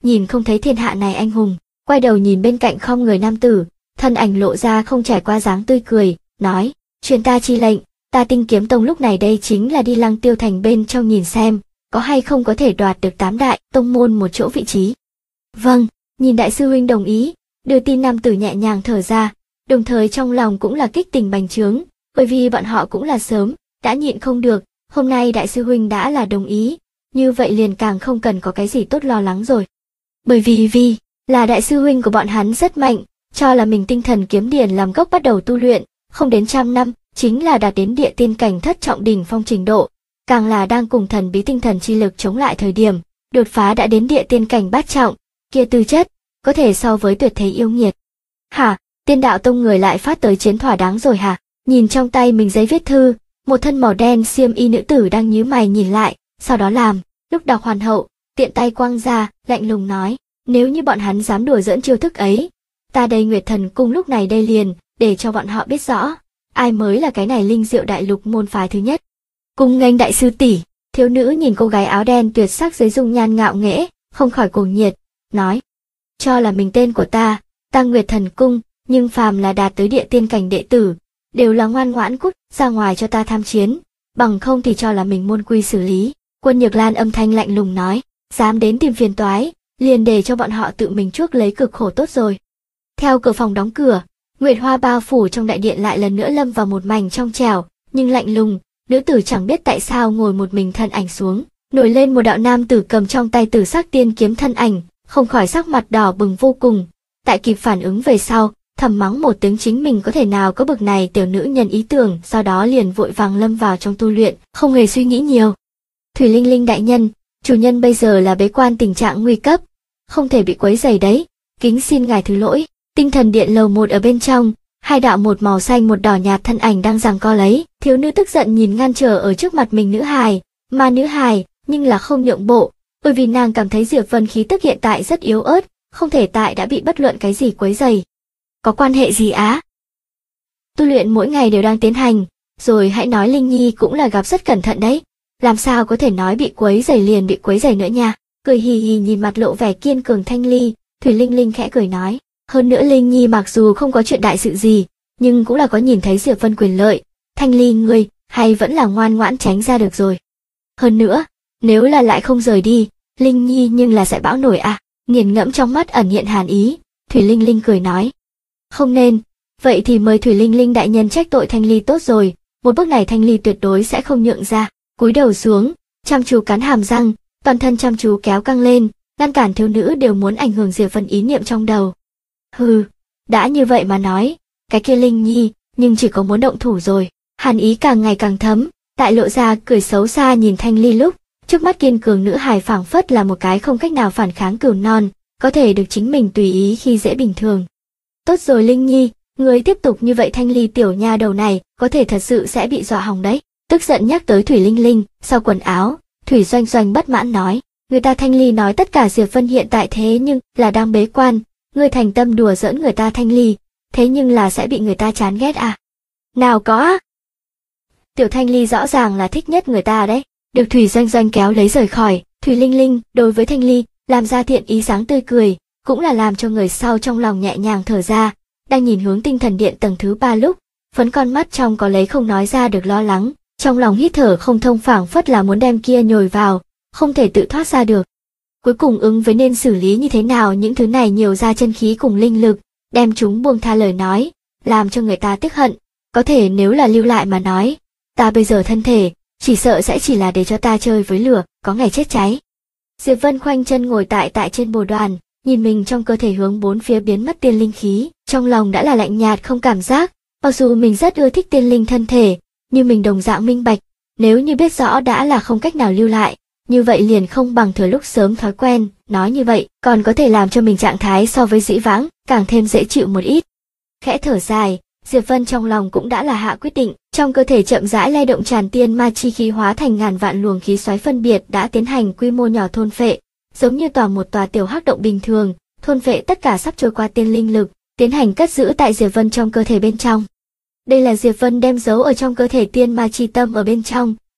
Speaker 1: nhìn không thấy thiên hạ này anh hùng, quay đầu nhìn bên cạnh không người nam tử, thân ảnh lộ ra không trải qua dáng tươi cười, nói, truyền ta chi lệnh, ta Tinh Kiếm Tông lúc này đây chính là đi Lăng Tiêu Thành bên trong nhìn xem, có hay không có thể đoạt được 8 đại tông môn một chỗ vị trí. Vâng, nhìn đại sư huynh đồng ý, đưa tin nam tử nhẹ nhàng thở ra, đồng thời trong lòng cũng là kích tình bành trướng, bởi vì bọn họ cũng là sớm đã nhịn không được, hôm nay đại sư huynh đã là đồng ý, như vậy liền càng không cần có cái gì tốt lo lắng rồi. Bởi vì là đại sư huynh của bọn hắn rất mạnh, cho là mình tinh thần kiếm điển làm gốc bắt đầu tu luyện, không đến 100 năm, chính là đạt đến địa tiên cảnh thất trọng đỉnh phong trình độ, càng là đang cùng thần bí tinh thần chi lực chống lại thời điểm, đột phá đã đến địa tiên cảnh bát trọng, kia tư chất, có thể so với tuyệt thế yêu nghiệt. Hả, Tiên Đạo Tông người lại phát tới chiến thỏa đáng rồi hả? Nhìn trong tay mình giấy viết thư, một thân màu đen xiêm y nữ tử đang nhíu mày nhìn lại, sau đó làm, lúc đọc hoàn hậu, tiện tay quăng ra, lạnh lùng nói, nếu như bọn hắn dám đùa giỡn chiêu thức ấy, ta đây Nguyệt Thần Cung lúc này đây liền, để cho bọn họ biết rõ, ai mới là cái này linh diệu đại lục môn phái thứ nhất. Cung nghênh đại sư tỷ, thiếu nữ nhìn cô gái áo đen tuyệt sắc dưới dung nhan ngạo nghễ, không khỏi cuồng nhiệt, nói, cho là mình tên của ta Nguyệt Thần Cung, nhưng phàm là đạt tới địa tiên cảnh đệ tử, đều là ngoan ngoãn cút ra ngoài cho ta tham chiến, bằng không thì cho là mình môn quy xử lý. Quân Nhược Lan âm thanh lạnh lùng nói, dám đến tìm phiền toái, liền để cho bọn họ tự mình chuốc lấy cực khổ tốt rồi. Theo cửa phòng đóng cửa, nguyệt hoa bao phủ trong đại điện lại lần nữa lâm vào một mảnh trong trẻo, nhưng lạnh lùng, nữ tử chẳng biết tại sao ngồi một mình thân ảnh xuống, nổi lên một đạo nam tử cầm trong tay tử sắc tiên kiếm thân ảnh, không khỏi sắc mặt đỏ bừng vô cùng. Tại kịp phản ứng về sau, thầm mắng một tiếng chính mình có thể nào có bực này tiểu nữ nhân ý tưởng, sau đó liền vội vàng lâm vào trong tu luyện, không hề suy nghĩ nhiều. Thủy Linh Linh đại nhân, chủ nhân bây giờ là bế quan tình trạng nguy cấp, không thể bị quấy rầy đấy, kính xin ngài thứ lỗi. Tinh thần điện lầu 1 ở bên trong, hai đạo một màu xanh một đỏ nhạt thân ảnh đang giằng co lấy, thiếu nữ tức giận nhìn ngăn trở ở trước mặt mình nữ hài, mà nữ hài nhưng là không nhượng bộ, bởi vì nàng cảm thấy Diệp Vân khí tức hiện tại rất yếu ớt, không thể tại đã bị bất luận cái gì quấy rầy. Có quan hệ gì á? Tu luyện mỗi ngày đều đang tiến hành, rồi hãy nói Linh Nhi cũng là gặp rất cẩn thận đấy, làm sao có thể nói bị quấy rầy liền bị quấy rầy nữa nha. Cười hì hì nhìn mặt lộ vẻ kiên cường Thanh Ly, Thủy Linh Linh khẽ cười nói, hơn nữa Linh Nhi mặc dù không có chuyện đại sự gì, nhưng cũng là có nhìn thấy Diệp Vân quyền lợi, Thanh Ly ngươi hay vẫn là ngoan ngoãn tránh ra được rồi. Hơn nữa, nếu là lại không rời đi, Linh Nhi nhưng là sẽ bão nổi à. Nghiền ngẫm trong mắt ẩn hiện hàn ý, Thủy Linh Linh cười nói, không nên, vậy thì mời Thủy Linh Linh đại nhân trách tội Thanh Ly tốt rồi, một bước này Thanh Ly tuyệt đối sẽ không nhượng ra. Cúi đầu xuống, chăm chú cắn hàm răng, toàn thân chăm chú kéo căng lên, ngăn cản thiếu nữ đều muốn ảnh hưởng Diệp Vân ý niệm trong đầu. Hừ, đã như vậy mà nói, cái kia Linh Nhi, nhưng chỉ có muốn động thủ rồi. Hàn ý càng ngày càng thấm, tại lộ ra cười xấu xa nhìn Thanh Ly lúc, trước mắt kiên cường nữ hài phảng phất là một cái không cách nào phản kháng cừu non, có thể được chính mình tùy ý khi dễ bình thường. Tốt rồi Linh Nhi, người tiếp tục như vậy Thanh Ly tiểu nha đầu này, có thể thật sự sẽ bị dọa hỏng đấy. Tức giận nhắc tới Thủy Linh Linh, sau quần áo, Thủy Doanh Doanh bất mãn nói, người ta Thanh Ly nói tất cả Diệp Vân hiện tại thế nhưng là đang bế quan, ngươi thành tâm đùa giỡn người ta Thanh Ly, thế nhưng là sẽ bị người ta chán ghét à? Nào có á. Tiểu Thanh Ly rõ ràng là thích nhất người ta đấy. Được Thủy Doanh Doanh kéo lấy rời khỏi, Thủy Linh Linh đối với Thanh Ly làm ra thiện ý dáng tươi cười, cũng là làm cho người sau trong lòng nhẹ nhàng thở ra. Đang nhìn hướng tinh thần điện tầng thứ 3 lúc, phấn con mắt trong có lấy không nói ra được lo lắng, trong lòng hít thở không thông phảng phất là muốn đem kia nhồi vào, không thể tự thoát ra được. Cuối cùng ứng với nên xử lý như thế nào những thứ này nhiều ra chân khí cùng linh lực, đem chúng buông tha lời nói, làm cho người ta tiếc hận. Có thể nếu là lưu lại mà nói, ta bây giờ thân thể chỉ sợ sẽ chỉ là để cho ta chơi với lửa, có ngày chết cháy. Diệp Vân khoanh chân ngồi tại trên bồ đoàn, nhìn mình trong cơ thể hướng bốn phía biến mất tiên linh khí, trong lòng đã là lạnh nhạt không cảm giác, mặc dù mình rất ưa thích tiên linh thân thể, nhưng mình đồng dạng minh bạch, nếu như biết rõ đã là không cách nào lưu lại, như vậy liền không bằng thừa lúc sớm thói quen, nói như vậy, còn có thể làm cho mình trạng thái so với dĩ vãng, càng thêm dễ chịu một ít. Khẽ thở dài, Diệp Vân trong lòng cũng đã là hạ quyết định, trong cơ thể chậm rãi lay động tràn tiên ma chi khí hóa thành ngàn vạn luồng khí xoáy phân biệt đã tiến hành quy mô nhỏ thôn phệ, giống như một tòa tiểu hắc động bình thường, thôn phệ tất cả sắp trôi qua tiên linh lực, tiến hành cất giữ tại Diệp Vân trong cơ thể bên trong. Đây là Diệp Vân đem giấu ở trong cơ thể tiên ma chi tâm ở bên trong,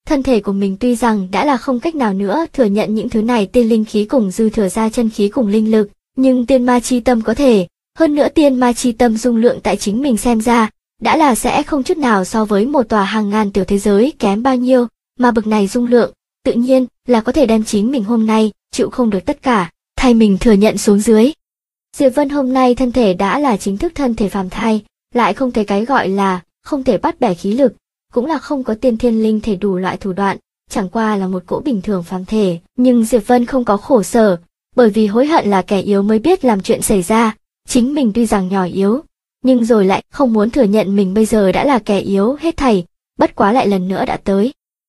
Speaker 1: thân thể của mình tuy rằng đã là không cách nào nữa thừa nhận những thứ này tiên linh khí cùng dư thừa ra chân khí cùng linh lực, nhưng tiên ma chi tâm có thể, hơn nữa tiên ma chi tâm dung lượng tại chính mình xem ra, đã là sẽ không chút nào so với một tòa hàng ngàn tiểu thế giới kém bao nhiêu, mà bực này dung lượng, tự nhiên là có thể đem chính mình hôm nay chịu không được tất cả, thay mình thừa nhận xuống dưới. Diệp Vân hôm nay thân thể đã là chính thức thân thể phàm thai, lại không thấy cái gọi là không thể bắt bẻ khí lực, cũng là không có tiên thiên linh thể đủ loại thủ đoạn, chẳng qua là một cỗ bình thường phàm thể, nhưng Diệp Vân không có khổ sở, bởi vì hối hận là kẻ yếu mới biết làm chuyện xảy ra, chính mình tuy rằng nhỏ yếu, nhưng rồi lại không muốn thừa nhận mình bây giờ đã là kẻ yếu hết thảy, bất quá lại lần nữa đã tới.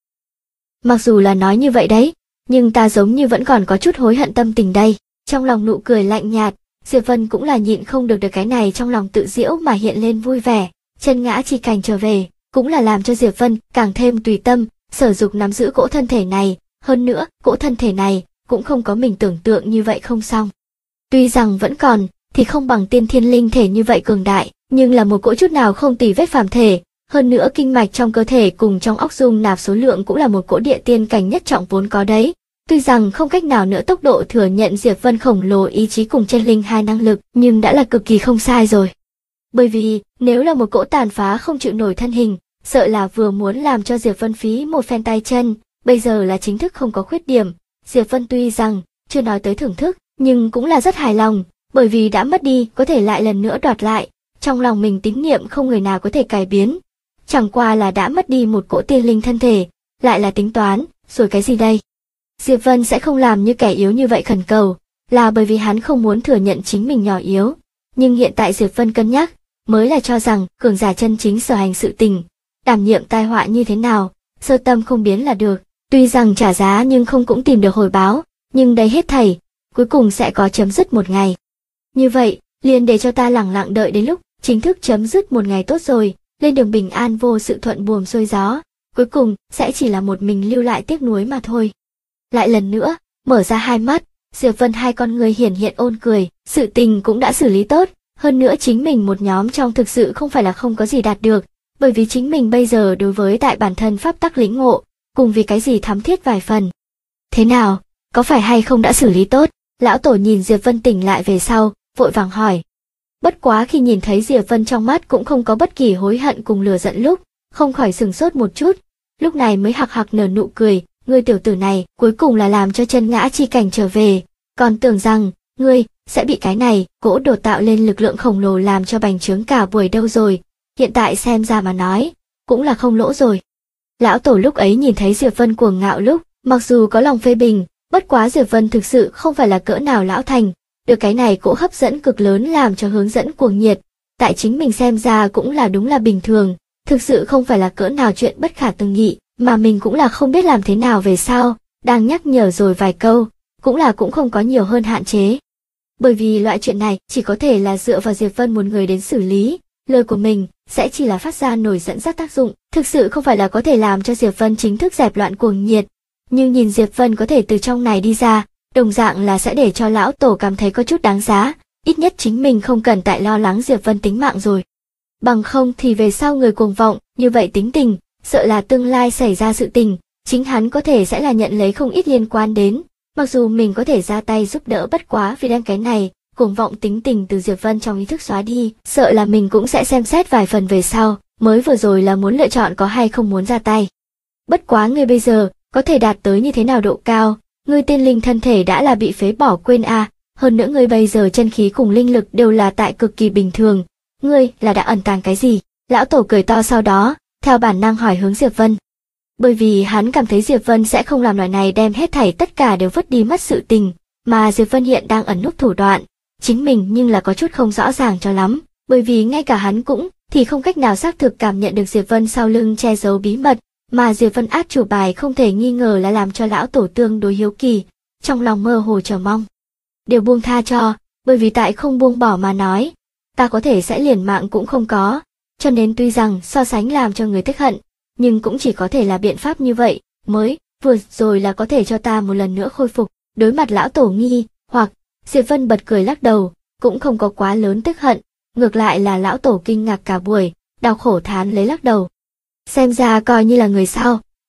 Speaker 1: Mặc dù là nói như vậy đấy, nhưng ta giống như vẫn còn có chút hối hận tâm tình đây, trong lòng nụ cười lạnh nhạt, Diệp Vân cũng là nhịn không được cái này trong lòng tự giễu mà hiện lên vui vẻ, chân ngã chi cảnh trở về, cũng là làm cho Diệp Vân càng thêm tùy tâm, sở dục nắm giữ cỗ thân thể này, hơn nữa, cỗ thân thể này cũng không có mình tưởng tượng như vậy không xong. Tuy rằng vẫn còn, thì không bằng tiên thiên linh thể như vậy cường đại, nhưng là một cỗ chút nào không tì vết phàm thể, hơn nữa kinh mạch trong cơ thể cùng trong óc dung nạp số lượng cũng là một cỗ địa tiên cảnh nhất trọng vốn có đấy. Tuy rằng không cách nào nữa tốc độ thừa nhận Diệp Vân khổng lồ ý chí cùng chân linh hai năng lực, nhưng đã là cực kỳ không sai rồi. Bởi vì, nếu là một cỗ tàn phá không chịu nổi thân hình, sợ là vừa muốn làm cho Diệp Vân phí một phen tay chân, bây giờ là chính thức không có khuyết điểm. Diệp Vân tuy rằng, chưa nói tới thưởng thức, nhưng cũng là rất hài lòng, bởi vì đã mất đi có thể lại lần nữa đoạt lại, trong lòng mình tín niệm không người nào có thể cải biến. Chẳng qua là đã mất đi một cỗ tiên linh thân thể, lại là tính toán, rồi cái gì đây? Diệp Vân sẽ không làm như kẻ yếu như vậy khẩn cầu, là bởi vì hắn không muốn thừa nhận chính mình nhỏ yếu. Nhưng hiện tại Diệp Vân cân nhắc, mới là cho rằng cường giả chân chính sở hành sự tình, đảm nhiệm tai họa như thế nào, sơ tâm không biến là được. Tuy rằng trả giá nhưng không cũng tìm được hồi báo, nhưng đây hết thảy, cuối cùng sẽ có chấm dứt một ngày. Như vậy, liền để cho ta lẳng lặng đợi đến lúc chính thức chấm dứt một ngày tốt rồi, lên đường bình an vô sự thuận buồm xuôi gió, cuối cùng sẽ chỉ là một mình lưu lại tiếc nuối mà thôi. Lại lần nữa, mở ra hai mắt, Diệp Vân hai con người hiển hiện ôn cười, sự tình cũng đã xử lý tốt, hơn nữa chính mình một nhóm trong thực sự không phải là không có gì đạt được, bởi vì chính mình bây giờ đối với tại bản thân pháp tắc lĩnh ngộ, cùng vì cái gì thắm thiết vài phần. Thế nào, có phải hay không đã xử lý tốt? Lão tổ nhìn Diệp Vân tỉnh lại về sau, vội vàng hỏi. Bất quá khi nhìn thấy Diệp Vân trong mắt cũng không có bất kỳ hối hận cùng lừa giận lúc, không khỏi sừng sốt một chút, lúc này mới hạc hạc nở nụ cười, ngươi tiểu tử này cuối cùng là làm cho chân ngã chi cảnh trở về, còn tưởng rằng, ngươi sẽ bị cái này, cỗ đột tạo lên lực lượng khổng lồ làm cho bành trướng cả buổi đâu rồi, hiện tại xem ra mà nói, cũng là không lỗ rồi. Lão tổ lúc ấy nhìn thấy Diệp Vân cuồng ngạo lúc, mặc dù có lòng phê bình, bất quá Diệp Vân thực sự không phải là cỡ nào lão thành, được cái này cỗ hấp dẫn cực lớn làm cho hướng dẫn cuồng nhiệt, tại chính mình xem ra cũng là đúng là bình thường, thực sự không phải là cỡ nào chuyện bất khả tư nghị, mà mình cũng là không biết làm thế nào về sau, đang nhắc nhở rồi vài câu, cũng không có nhiều hơn hạn chế. Bởi vì loại chuyện này chỉ có thể là dựa vào Diệp Vân một người đến xử lý, lời của mình sẽ chỉ là phát ra nổi dẫn dắt tác dụng, thực sự không phải là có thể làm cho Diệp Vân chính thức dẹp loạn cuồng nhiệt. Nhưng nhìn Diệp Vân có thể từ trong này đi ra, đồng dạng là sẽ để cho lão tổ cảm thấy có chút đáng giá, ít nhất chính mình không cần tại lo lắng Diệp Vân tính mạng rồi. Bằng không thì về sau người cuồng vọng, như vậy tính tình, sợ là tương lai xảy ra sự tình, chính hắn có thể sẽ là nhận lấy không ít liên quan đến, mặc dù mình có thể ra tay giúp đỡ bất quá vì đem cái này, cuồng vọng tính tình từ Diệp Vân trong ý thức xóa đi, sợ là mình cũng sẽ xem xét vài phần về sau, mới vừa rồi là muốn lựa chọn có hay không muốn ra tay. Bất quá ngươi bây giờ, có thể đạt tới như thế nào độ cao, ngươi tiên linh thân thể đã là bị phế bỏ quên hơn nữa ngươi bây giờ chân khí cùng linh lực đều là tại cực kỳ bình thường, ngươi là đã ẩn tàng cái gì? Lão tổ cười to sau đó, theo bản năng hỏi hướng Diệp Vân. Bởi vì hắn cảm thấy Diệp Vân sẽ không làm loại này đem hết thảy tất cả đều vứt đi mất sự tình, mà Diệp Vân hiện đang ẩn núp thủ đoạn, chính mình nhưng là có chút không rõ ràng cho lắm, bởi vì ngay cả hắn cũng thì không cách nào xác thực cảm nhận được Diệp Vân sau lưng che giấu bí mật, mà Diệp Vân át chủ bài không thể nghi ngờ là làm cho lão tổ tương đối hiếu kỳ, trong lòng mơ hồ chờ mong. Đều buông tha cho, bởi vì tại không buông bỏ mà nói, ta có thể sẽ liền mạng cũng không có, cho nên tuy rằng so sánh làm cho người tiếc hận, nhưng cũng chỉ có thể là biện pháp như vậy, mới vừa rồi là có thể cho ta một lần nữa khôi phục. Đối mặt lão tổ nghi hoặc, Diệp Vân bật cười lắc đầu, cũng không có quá lớn tức hận, ngược lại là lão tổ kinh ngạc cả buổi, đau khổ thán lấy lắc đầu. Xem ra coi như là người sao,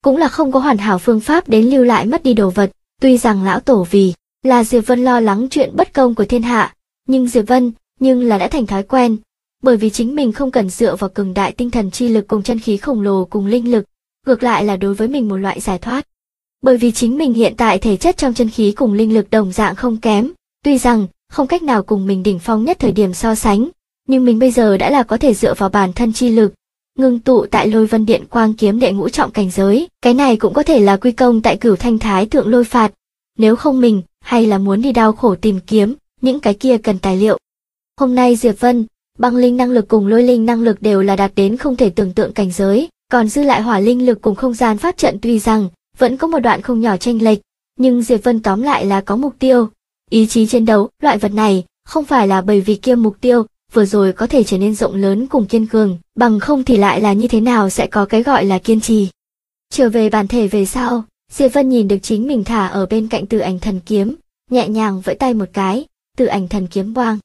Speaker 1: cũng là không có hoàn hảo phương pháp đến lưu lại mất đi đồ vật. Tuy rằng lão tổ vì là Diệp Vân lo lắng chuyện bất công của thiên hạ, nhưng Diệp Vân là đã thành thói quen, bởi vì chính mình không cần dựa vào cường đại tinh thần chi lực cùng chân khí khổng lồ cùng linh lực, ngược lại là đối với mình một loại giải thoát. Bởi vì chính mình hiện tại thể chất trong chân khí cùng linh lực đồng dạng không kém, tuy rằng không cách nào cùng mình đỉnh phong nhất thời điểm so sánh, nhưng mình bây giờ đã là có thể dựa vào bản thân chi lực, ngưng tụ tại Lôi Vân Điện Quang kiếm đệ ngũ trọng cảnh giới, cái này cũng có thể là quy công tại Cửu Thanh Thái Thượng Lôi Phạt. Nếu không mình hay là muốn đi đau khổ tìm kiếm, những cái kia cần tài liệu. Hôm nay Diệp Vân, băng linh năng lực cùng lôi linh năng lực đều là đạt đến không thể tưởng tượng cảnh giới, còn dư lại hỏa linh lực cùng không gian pháp trận tuy rằng vẫn có một đoạn không nhỏ chênh lệch, nhưng Diệp Vân tóm lại là có mục tiêu, ý chí chiến đấu, loại vật này không phải là bởi vì kia mục tiêu vừa rồi có thể trở nên rộng lớn cùng kiên cường, bằng không thì lại là như thế nào sẽ có cái gọi là kiên trì. Trở về bản thể về sau, Diệp Vân nhìn được chính mình thả ở bên cạnh Tử Ảnh Thần Kiếm, nhẹ nhàng vẫy tay một cái, Tử Ảnh Thần Kiếm boang.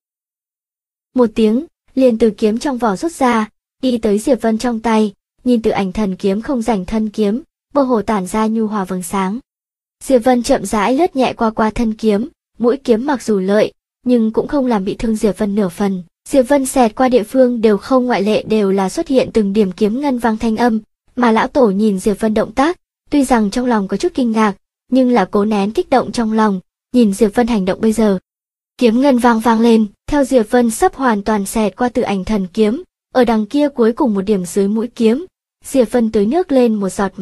Speaker 1: Một tiếng, liền từ kiếm trong vỏ rút ra, đi tới Diệp Vân trong tay, nhìn Tử Ảnh Thần Kiếm không rảnh thân kiếm, mơ hồ tản ra nhu hòa vầng sáng. Diệp Vân chậm rãi lướt nhẹ qua thân kiếm, mũi kiếm mặc dù lợi, nhưng cũng không làm bị thương Diệp Vân nửa phần. Diệp Vân xẹt qua địa phương đều không ngoại lệ đều là xuất hiện từng điểm kiếm ngân vang thanh âm, mà lão tổ nhìn Diệp Vân động tác, tuy rằng trong lòng có chút kinh ngạc, nhưng là cố nén kích động trong lòng, nhìn Diệp Vân hành động bây giờ. Kiếm ngân vang lên, theo Diệp Vân sắp hoàn toàn xẹt qua Tử Ảnh Thần Kiếm, ở đằng kia cuối cùng một điểm dưới mũi kiếm, Diệp Vân tưới nước lên một giọt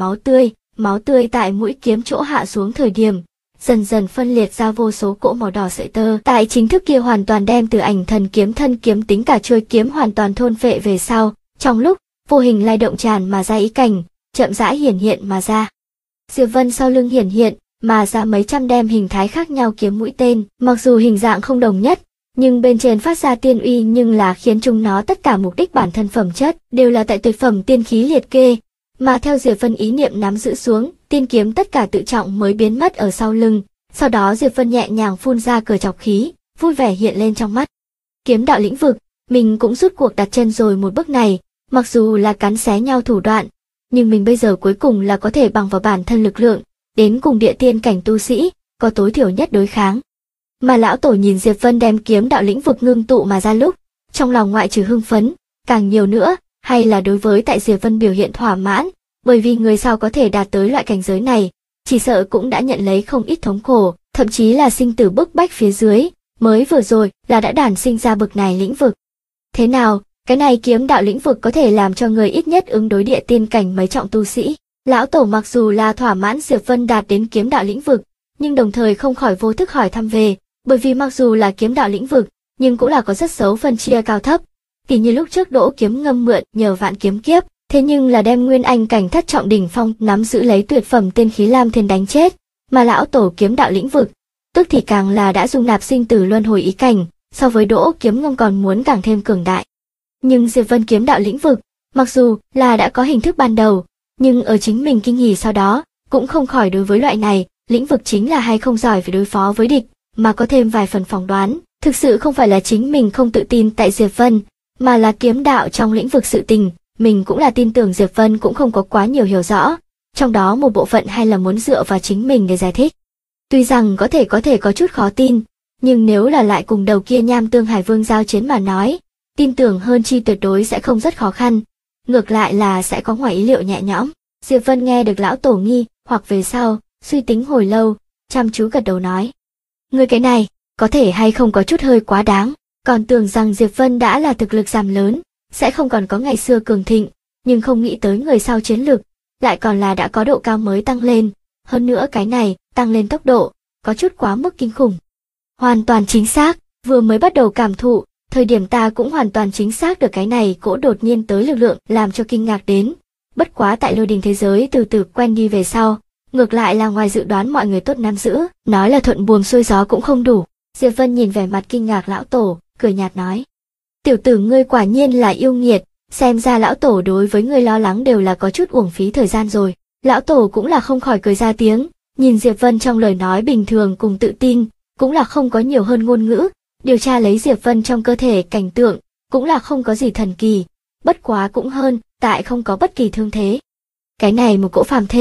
Speaker 1: máu tươi tại mũi kiếm chỗ hạ xuống thời điểm, dần dần phân liệt ra vô số cỗ màu đỏ sợi tơ. Tại chính thức kia hoàn toàn đem Tử Ảnh Thần Kiếm thân kiếm tính cả chuôi kiếm hoàn toàn thôn phệ về sau, trong lúc vô hình lay động tràn mà ra ý cảnh, chậm rãi hiển hiện mà ra. Diệp Vân sau lưng hiển hiện mà ra mấy trăm đem hình thái khác nhau kiếm mũi tên, mặc dù hình dạng không đồng nhất, nhưng bên trên phát ra tiên uy nhưng là khiến chúng nó tất cả mục đích bản thân phẩm chất đều là tại tuyệt phẩm tiên khí liệt kê, mà theo Diệp Vân ý niệm nắm giữ xuống, tiên kiếm tất cả tự trọng mới biến mất ở sau lưng. Sau đó Diệp Vân nhẹ nhàng phun ra cờ chọc khí, vui vẻ hiện lên trong mắt. Kiếm đạo lĩnh vực, mình cũng rút cuộc đặt chân rồi một bước này, mặc dù là cắn xé nhau thủ đoạn, nhưng mình bây giờ cuối cùng là có thể bằng vào bản thân lực lượng, đến cùng địa tiên cảnh tu sĩ, có tối thiểu nhất đối kháng. Mà lão tổ nhìn Diệp Vân đem kiếm đạo lĩnh vực ngưng tụ mà ra lúc, trong lòng ngoại trừ hưng phấn, càng nhiều nữa, hay là đối với tại Diệp Vân biểu hiện thỏa mãn, bởi vì người sau có thể đạt tới loại cảnh giới này, chỉ sợ cũng đã nhận lấy không ít thống khổ, thậm chí là sinh tử bức bách phía dưới, mới vừa rồi là đã đản sinh ra bực này lĩnh vực. Thế nào, cái này kiếm đạo lĩnh vực có thể làm cho người ít nhất ứng đối địa tiên cảnh mấy trọng tu sĩ. Lão tổ mặc dù là thỏa mãn Diệp Vân đạt đến kiếm đạo lĩnh vực, nhưng đồng thời không khỏi vô thức hỏi thăm về, bởi vì mặc dù là kiếm đạo lĩnh vực, nhưng cũng là có rất xấu phân chia cao thấp. Tỉ như lúc trước Đỗ Kiếm Ngâm mượn nhờ vạn kiếm kiếp, thế nhưng là đem nguyên anh cảnh thất trọng đỉnh phong nắm giữ lấy tuyệt phẩm tiên khí Lam Thiên đánh chết, mà lão tổ kiếm đạo lĩnh vực, tức thì càng là đã dung nạp sinh tử luân hồi ý cảnh, so với Đỗ Kiếm Ngâm còn muốn càng thêm cường đại. Nhưng Diệp Vân kiếm đạo lĩnh vực, mặc dù là đã có hình thức ban đầu, nhưng ở chính mình kinh hỉ sau đó, cũng không khỏi đối với loại này, lĩnh vực chính là hay không giỏi phải đối phó với địch, mà có thêm vài phần phỏng đoán. Thực sự không phải là chính mình không tự tin tại Diệp Vân, mà là kiếm đạo trong lĩnh vực sự tình, mình cũng là tin tưởng Diệp Vân cũng không có quá nhiều hiểu rõ, trong đó một bộ phận hay là muốn dựa vào chính mình để giải thích. Tuy rằng có thể có chút khó tin, nhưng nếu là lại cùng đầu kia Nham Tương Hải Vương giao chiến mà nói, tin tưởng hơn chi tuyệt đối sẽ không rất khó khăn, ngược lại là sẽ có ngoài ý liệu nhẹ nhõm. Diệp Vân nghe được lão tổ nghi hoặc về sau, suy tính hồi lâu, chăm chú gật đầu nói: "Ngươi cái này, có thể hay không có chút hơi quá đáng, còn tưởng rằng Diệp Vân đã là thực lực giảm lớn, sẽ không còn có ngày xưa cường thịnh, nhưng không nghĩ tới người sau chiến lực, lại còn là đã có độ cao mới tăng lên, hơn nữa cái này, tăng lên tốc độ, có chút quá mức kinh khủng." Hoàn toàn chính xác, vừa mới bắt đầu cảm thụ, thời điểm ta cũng hoàn toàn chính xác được cái này cỗ đột nhiên tới lực lượng làm cho kinh ngạc đến. Bất quá tại lôi đình thế giới từ từ quen đi về sau, ngược lại là ngoài dự đoán mọi người tốt nắm giữ, nói là thuận buồm xuôi gió cũng không đủ. Diệp Vân nhìn vẻ mặt kinh ngạc lão tổ, cười nhạt nói: "Tiểu tử ngươi quả nhiên là yêu nghiệt, xem ra lão tổ đối với ngươi lo lắng đều là có chút uổng phí thời gian rồi." Lão tổ cũng là không khỏi cười ra tiếng, nhìn Diệp Vân trong lời nói bình thường cùng tự tin, cũng là không có nhiều hơn ngôn ngữ, điều tra lấy Diệp Vân trong cơ thể cảnh tượng, cũng là không có gì thần kỳ, bất quá cũng hơn, tại không có bất kỳ thương thế. Cái này một cỗ phàm thể,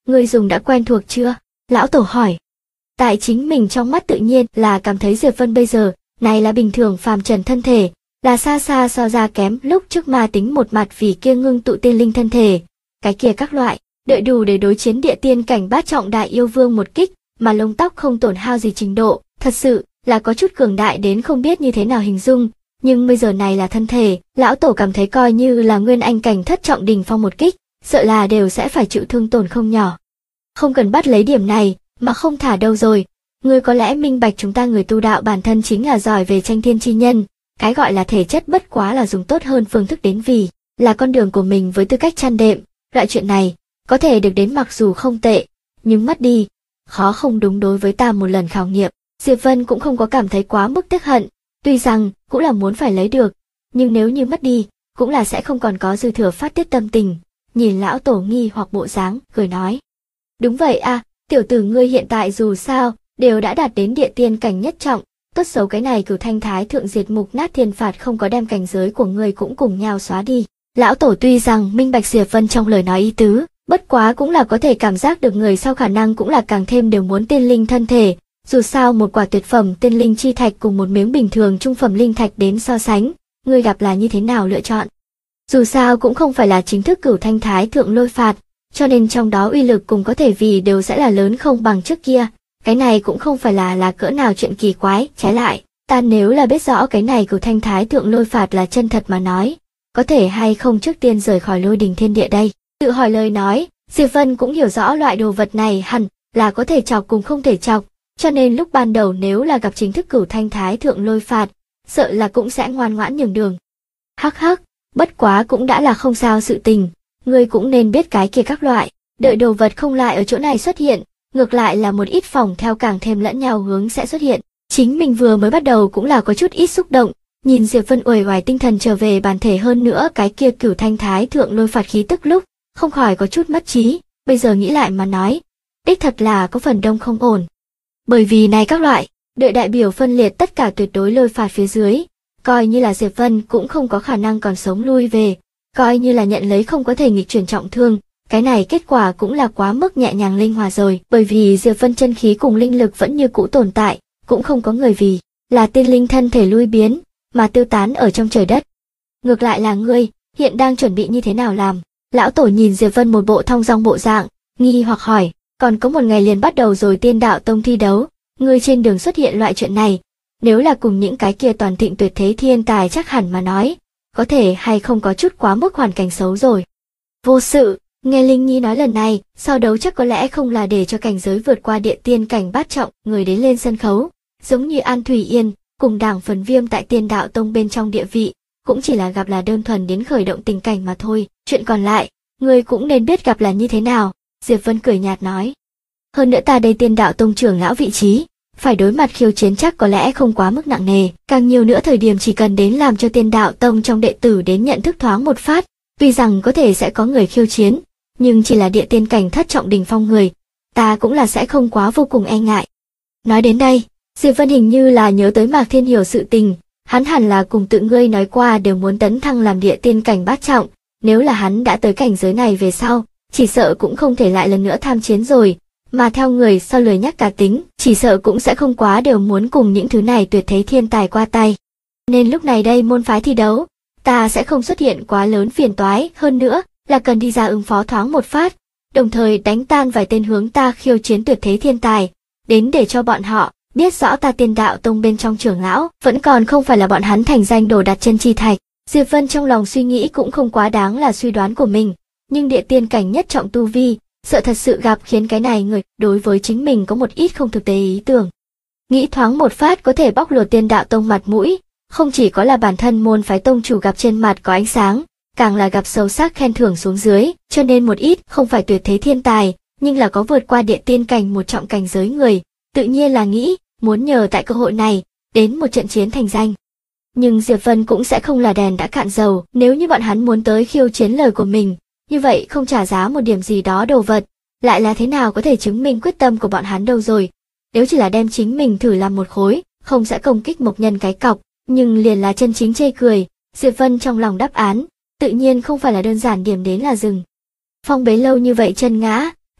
Speaker 1: Ngươi dùng đã quen thuộc chưa? Lão Tổ hỏi. Tại chính mình trong mắt tự nhiên là cảm thấy Diệp Vân bây giờ, này là bình thường phàm trần thân thể, là xa xa so ra kém lúc trước ma tính một mặt vì kia ngưng tụ tiên linh thân thể. Cái kia các loại, đợi đủ để đối chiến địa tiên cảnh bát trọng đại yêu vương một kích, mà lông tóc không tổn hao gì trình độ, thật sự là có chút cường đại đến không biết như thế nào hình dung. Nhưng bây giờ này là thân thể, lão Tổ cảm thấy coi như là nguyên anh cảnh thất trọng đỉnh phong một kích, sợ là đều sẽ phải chịu thương tổn không nhỏ. Không cần bắt lấy điểm này, mà không thả đâu rồi. Ngươi có lẽ minh bạch chúng ta người tu đạo bản thân chính là giỏi về tranh thiên chi nhân, cái gọi là thể chất bất quá là dùng tốt hơn phương thức đến vì là con đường của mình với tư cách chăn đệm. Loại chuyện này có thể được đến mặc dù không tệ, nhưng mất đi, khó không đúng. Đối với ta một lần khảo nghiệm, Diệp Vân cũng không có cảm thấy quá mức tiếc hận, tuy rằng cũng là muốn phải lấy được, nhưng nếu như mất đi, cũng là sẽ không còn có dư thừa phát tiết tâm tình. Nhìn lão Tổ nghi hoặc bộ dáng, cười nói. Đúng vậy à, tiểu tử ngươi hiện tại dù sao, đều đã đạt đến địa tiên cảnh nhất trọng, tốt xấu cái này Cửu Thanh Thái thượng diệt mục nát thiên phạt không có đem cảnh giới của ngươi cũng cùng nhau xóa đi. Lão Tổ tuy rằng minh bạch Diệp Vân trong lời nói ý tứ, bất quá cũng là có thể cảm giác được người sau khả năng cũng là càng thêm đều muốn tiên linh thân thể, dù sao một quả tuyệt phẩm tiên linh chi thạch cùng một miếng bình thường trung phẩm linh thạch đến so sánh, ngươi gặp là như thế nào lựa chọn. Dù sao cũng không phải là chính thức Cửu Thanh Thái thượng lôi phạt, cho nên trong đó uy lực cùng có thể vì đều sẽ là lớn không bằng trước kia. Cái này cũng không phải là cỡ nào chuyện kỳ quái, trái lại, ta nếu là biết rõ cái này Cửu Thanh Thái thượng lôi phạt là chân thật mà nói, có thể hay không trước tiên rời khỏi lôi đình thiên địa đây. Tự hỏi lời nói, Diệp Vân cũng hiểu rõ loại đồ vật này hẳn là có thể chọc cùng không thể chọc, cho nên lúc ban đầu nếu là gặp chính thức Cửu Thanh Thái thượng lôi phạt, sợ là cũng sẽ ngoan ngoãn nhường đường. Hắc hắc, bất quá cũng đã là không sao sự tình, ngươi cũng nên biết cái kia các loại, đợi đồ vật không lại ở chỗ này xuất hiện, ngược lại là một ít phòng theo càng thêm lẫn nhau hướng sẽ xuất hiện. Chính mình vừa mới bắt đầu cũng là có chút ít xúc động, nhìn Diệp Vân uể oải tinh thần trở về bản thể hơn nữa cái kia Cửu Thanh Thái thượng lôi phạt khí tức lúc, không khỏi có chút mất trí, bây giờ nghĩ lại mà nói, đích thật là có phần đông không ổn. Bởi vì này các loại, đợi đại biểu phân liệt tất cả tuyệt đối lôi phạt phía dưới, coi như là Diệp Vân cũng không có khả năng còn sống lui về, coi như là nhận lấy không có thể nghịch chuyển trọng thương, cái này kết quả cũng là quá mức nhẹ nhàng linh hòa rồi, bởi vì Diệp Vân chân khí cùng linh lực vẫn như cũ tồn tại, cũng không có người vì là tiên linh thân thể lui biến mà tiêu tán ở trong trời đất. Ngược lại là ngươi, hiện đang chuẩn bị như thế nào làm? Lão Tổ nhìn Diệp Vân một bộ thong dong bộ dạng, nghi hoặc hỏi, còn có một ngày liền bắt đầu rồi Tiên Đạo Tông thi đấu, ngươi trên đường xuất hiện loại chuyện này, nếu là cùng những cái kia toàn thịnh tuyệt thế thiên tài chắc hẳn mà nói, có thể hay không có chút quá mức hoàn cảnh xấu rồi. Vô sự, nghe Linh Nhi nói lần này, sau đấu chắc có lẽ không là để cho cảnh giới vượt qua địa tiên cảnh bát trọng người đến lên sân khấu, giống như An Thủy Yên, cùng Đảng Phần Viêm tại Tiên Đạo Tông bên trong địa vị, cũng chỉ là gặp là đơn thuần đến khởi động tình cảnh mà thôi, chuyện còn lại, ngươi cũng nên biết gặp là như thế nào, Diệp Vân cười nhạt nói. Hơn nữa ta đây Tiên Đạo Tông trưởng lão vị trí, phải đối mặt khiêu chiến chắc có lẽ không quá mức nặng nề, càng nhiều nữa thời điểm chỉ cần đến làm cho Tiên Đạo Tông trong đệ tử đến nhận thức thoáng một phát, tuy rằng có thể sẽ có người khiêu chiến, nhưng chỉ là địa tiên cảnh thất trọng đỉnh phong người, ta cũng là sẽ không quá vô cùng e ngại. Nói đến đây, Diệp Vân hình như là nhớ tới Mạc Thiên Hiểu sự tình, hắn hẳn là cùng tự ngươi nói qua đều muốn tấn thăng làm địa tiên cảnh bát trọng, nếu là hắn đã tới cảnh giới này về sau, chỉ sợ cũng không thể lại lần nữa tham chiến rồi, mà theo người sau lười nhắc cá tính, chỉ sợ cũng sẽ không quá đều muốn cùng những thứ này tuyệt thế thiên tài qua tay. Nên lúc này đây môn phái thi đấu, ta sẽ không xuất hiện quá lớn phiền toái, hơn nữa là cần đi ra ứng phó thoáng một phát, đồng thời đánh tan vài tên hướng ta khiêu chiến tuyệt thế thiên tài, đến để cho bọn họ biết rõ ta Tiên Đạo Tông bên trong trưởng lão, vẫn còn không phải là bọn hắn thành danh đồ đặt chân chi thạch. Diệp Vân trong lòng suy nghĩ cũng không quá đáng là suy đoán của mình, nhưng địa tiên cảnh nhất trọng tu vi, sợ thật sự gặp khiến cái này người đối với chính mình có một ít không thực tế ý tưởng. Nghĩ thoáng một phát có thể bóc lột Tiên Đạo Tông mặt mũi, không chỉ có là bản thân môn phái tông chủ gặp trên mặt có ánh sáng, càng là gặp sâu sắc khen thưởng xuống dưới, cho nên một ít không phải tuyệt thế thiên tài, nhưng là có vượt qua địa tiên cảnh một trọng cảnh giới người, tự nhiên là nghĩ muốn nhờ tại cơ hội này đến một trận chiến thành danh. Nhưng Diệp Vân cũng sẽ không là đèn đã cạn dầu, nếu như bọn hắn muốn tới khiêu chiến lời của mình, như vậy không trả giá một điểm gì đó đồ vật, lại là thế nào có thể chứng minh quyết tâm của bọn hắn đâu rồi. Nếu chỉ là đem chính mình thử làm một khối, không sẽ công kích Mộc Nhân cái cọc, nhưng liền là chân chính chê cười, Diệp Vân trong lòng đáp án, tự nhiên không phải là đơn giản điểm đến là dừng. Phong bế lâu như vậy chân ngã,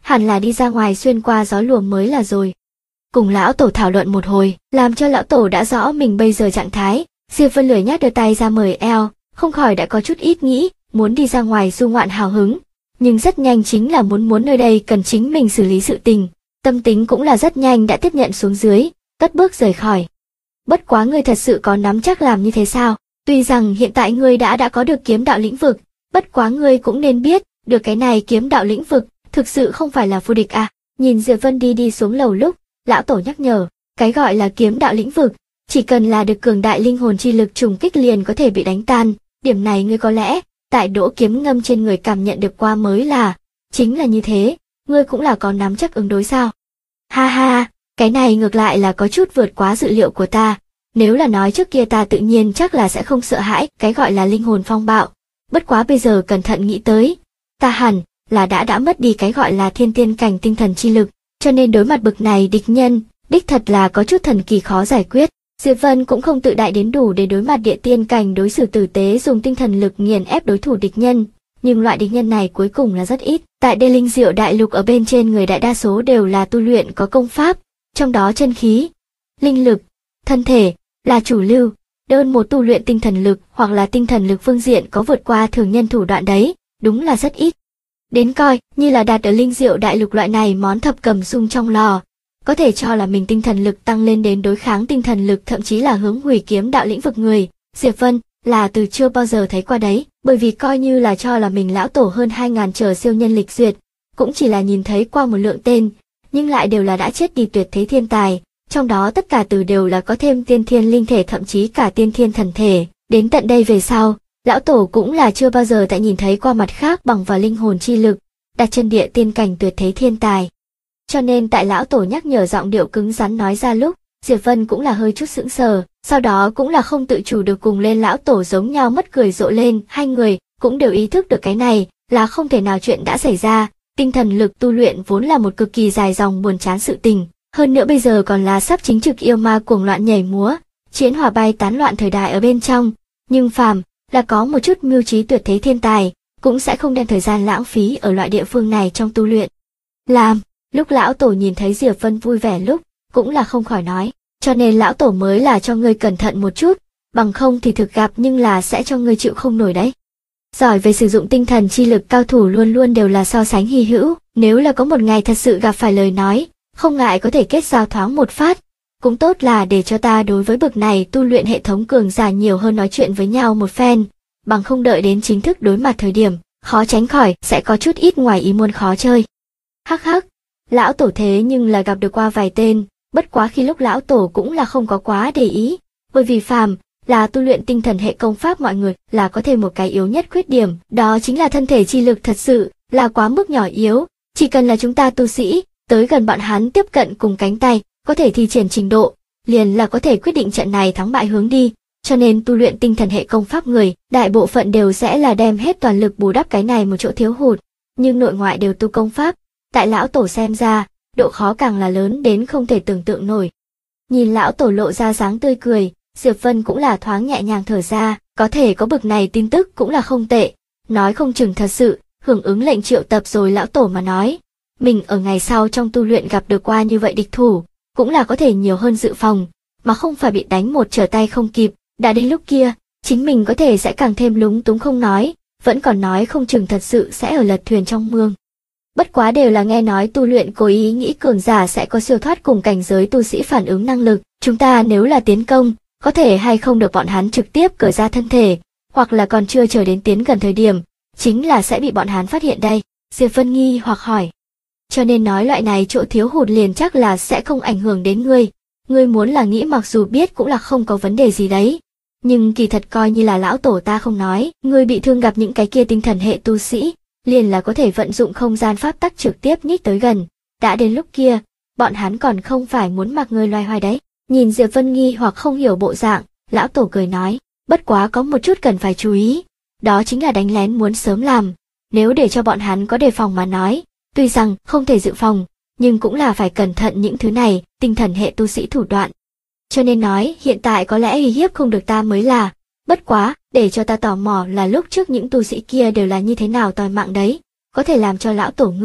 Speaker 1: hẳn là đi ra ngoài xuyên qua gió lùa mới là rồi. Cùng lão tổ thảo luận một hồi, làm cho lão tổ đã rõ mình bây giờ trạng thái, Diệp Vân lười nhác đưa tay ra mời eo, không khỏi đã có chút ít nghĩ, muốn đi ra ngoài du ngoạn hào hứng, nhưng rất nhanh chính là muốn nơi đây cần chính mình xử lý sự tình, tâm tính cũng là rất nhanh đã tiếp nhận xuống dưới, cất bước rời khỏi. Bất quá ngươi thật sự có nắm chắc làm như thế sao? Tuy rằng hiện tại ngươi đã có được kiếm đạo lĩnh vực, bất quá ngươi cũng nên biết, được cái này kiếm đạo lĩnh vực, thực sự không phải là vô địch à. Nhìn Diệp Vân đi xuống lầu lúc, lão tổ nhắc nhở, cái gọi là kiếm đạo lĩnh vực, chỉ cần là được cường đại linh hồn chi lực trùng kích liền có thể bị đánh tan, điểm này ngươi có lẽ, tại Đỗ Kiếm Ngâm trên người cảm nhận được qua mới là, chính là như thế, ngươi cũng là có nắm chắc ứng đối sao? Ha ha, cái này ngược lại là có chút vượt quá dự liệu của ta. Nếu là nói trước kia ta tự nhiên chắc là sẽ không sợ hãi cái gọi là linh hồn phong bạo. Bất quá bây giờ cẩn thận nghĩ tới, ta hẳn là đã mất đi cái gọi là thiên tiên cảnh tinh thần chi lực, cho nên đối mặt bực này địch nhân, đích thật là có chút thần kỳ khó giải quyết. Diệp Vân cũng không tự đại đến đủ để đối mặt địa tiên cảnh đối xử tử tế dùng tinh thần lực nghiền ép đối thủ địch nhân, nhưng loại địch nhân này cuối cùng là rất ít. Tại đây linh diệu đại lục ở bên trên người đại đa số đều là tu luyện có công pháp, trong đó chân khí, linh lực, thân thể là chủ lưu, đơn một tu luyện tinh thần lực hoặc là tinh thần lực phương diện có vượt qua thường nhân thủ đoạn đấy, đúng là rất ít. Đến coi như là đạt ở linh diệu đại lục loại này món thập cầm sung trong lò, có thể cho là mình tinh thần lực tăng lên đến đối kháng tinh thần lực thậm chí là hướng hủy kiếm đạo lĩnh vực người, Diệp Vân là từ chưa bao giờ thấy qua đấy, bởi vì coi như là cho là mình lão tổ hơn 2000 trở siêu nhân lịch duyệt, cũng chỉ là nhìn thấy qua một lượng tên, nhưng lại đều là đã chết đi tuyệt thế thiên tài, trong đó tất cả từ đều là có thêm tiên thiên linh thể thậm chí cả tiên thiên thần thể, đến tận đây về sau, lão tổ cũng là chưa bao giờ tại nhìn thấy qua mặt khác bằng vào linh hồn chi lực, đặt chân địa tiên cảnh tuyệt thế thiên tài. Cho nên tại lão tổ nhắc nhở giọng điệu cứng rắn nói ra lúc, Diệp Vân cũng là hơi chút sững sờ, sau đó cũng là không tự chủ được cùng lên lão tổ giống nhau mất cười rộ lên, hai người cũng đều ý thức được cái này là không thể nào chuyện đã xảy ra, tinh thần lực tu luyện vốn là một cực kỳ dài dòng buồn chán sự tình, hơn nữa bây giờ còn là sắp chính trực yêu ma cuồng loạn nhảy múa, chiến hỏa bay tán loạn thời đại ở bên trong, nhưng phàm là có một chút mưu trí tuyệt thế thiên tài, cũng sẽ không đem thời gian lãng phí ở loại địa phương này trong tu luyện. Làm, lúc lão tổ nhìn thấy Diệp Vân vui vẻ lúc, cũng là không khỏi nói, cho nên lão tổ mới là cho ngươi cẩn thận một chút, bằng không thì thực gặp nhưng là sẽ cho ngươi chịu không nổi đấy. Giỏi về sử dụng tinh thần chi lực cao thủ luôn luôn đều là so sánh hy hữu, nếu là có một ngày thật sự gặp phải lời nói, không ngại có thể kết giao thoáng một phát, cũng tốt là để cho ta đối với bậc này tu luyện hệ thống cường giả nhiều hơn nói chuyện với nhau một phen, bằng không đợi đến chính thức đối mặt thời điểm, khó tránh khỏi sẽ có chút ít ngoài ý muốn khó chơi. Hắc hắc, lão tổ thế nhưng là gặp được qua vài tên, bất quá khi lúc lão tổ cũng là không có quá để ý, bởi vì phàm là tu luyện tinh thần hệ công pháp mọi người là có thêm một cái yếu nhất khuyết điểm, đó chính là thân thể chi lực thật sự là quá mức nhỏ yếu, chỉ cần là chúng ta tu sĩ tới gần bọn hắn tiếp cận cùng cánh tay, có thể thi triển trình độ, liền là có thể quyết định trận này thắng bại hướng đi, cho nên tu luyện tinh thần hệ công pháp người, đại bộ phận đều sẽ là đem hết toàn lực bù đắp cái này một chỗ thiếu hụt, nhưng nội ngoại đều tu công pháp, tại lão tổ xem ra, độ khó càng là lớn đến không thể tưởng tượng nổi. Nhìn lão tổ lộ ra dáng tươi cười, Diệp Vân cũng là thoáng nhẹ nhàng thở ra, có thể có bực này tin tức cũng là không tệ, nói không chừng thật sự, hưởng ứng lệnh triệu tập rồi lão tổ mà nói. Mình ở ngày sau trong tu luyện gặp được qua như vậy địch thủ, cũng là có thể nhiều hơn dự phòng, mà không phải bị đánh một trở tay không kịp, đã đến lúc kia, chính mình có thể sẽ càng thêm lúng túng không nói, vẫn còn nói không chừng thật sự sẽ ở lật thuyền trong mương. Bất quá đều là nghe nói tu luyện cố ý nghĩ cường giả sẽ có siêu thoát cùng cảnh giới tu sĩ phản ứng năng lực, chúng ta nếu là tiến công, có thể hay không được bọn hắn trực tiếp cởi ra thân thể, hoặc là còn chưa chờ đến tiến gần thời điểm, chính là sẽ bị bọn hắn phát hiện đây. Diệp Vân nghi hoặc hỏi. Cho nên nói loại này chỗ thiếu hụt liền chắc là sẽ không ảnh hưởng đến ngươi. Ngươi muốn là nghĩ mặc dù biết cũng là không có vấn đề gì đấy. Nhưng kỳ thật coi như là lão tổ ta không nói, ngươi bị thương gặp những cái kia tinh thần hệ tu sĩ, liền là có thể vận dụng không gian pháp tắc trực tiếp nhích tới gần. Đã đến lúc kia, bọn hắn còn không phải muốn mặc ngươi loay hoay đấy. Nhìn Diệp Vân nghi hoặc không hiểu bộ dạng, lão tổ cười nói, bất quá có một chút cần phải chú ý, đó chính là đánh lén muốn sớm làm, nếu để cho bọn hắn có đề phòng mà nói, tuy rằng không thể dự phòng, nhưng cũng là phải cẩn thận những thứ này, tinh thần hệ tu sĩ thủ đoạn. Cho nên nói hiện tại có lẽ uy hiếp không được ta mới là, bất quá, để cho ta tò mò là lúc trước những tu sĩ kia đều là như thế nào tòi mạng đấy, có thể làm cho lão tổ ngươi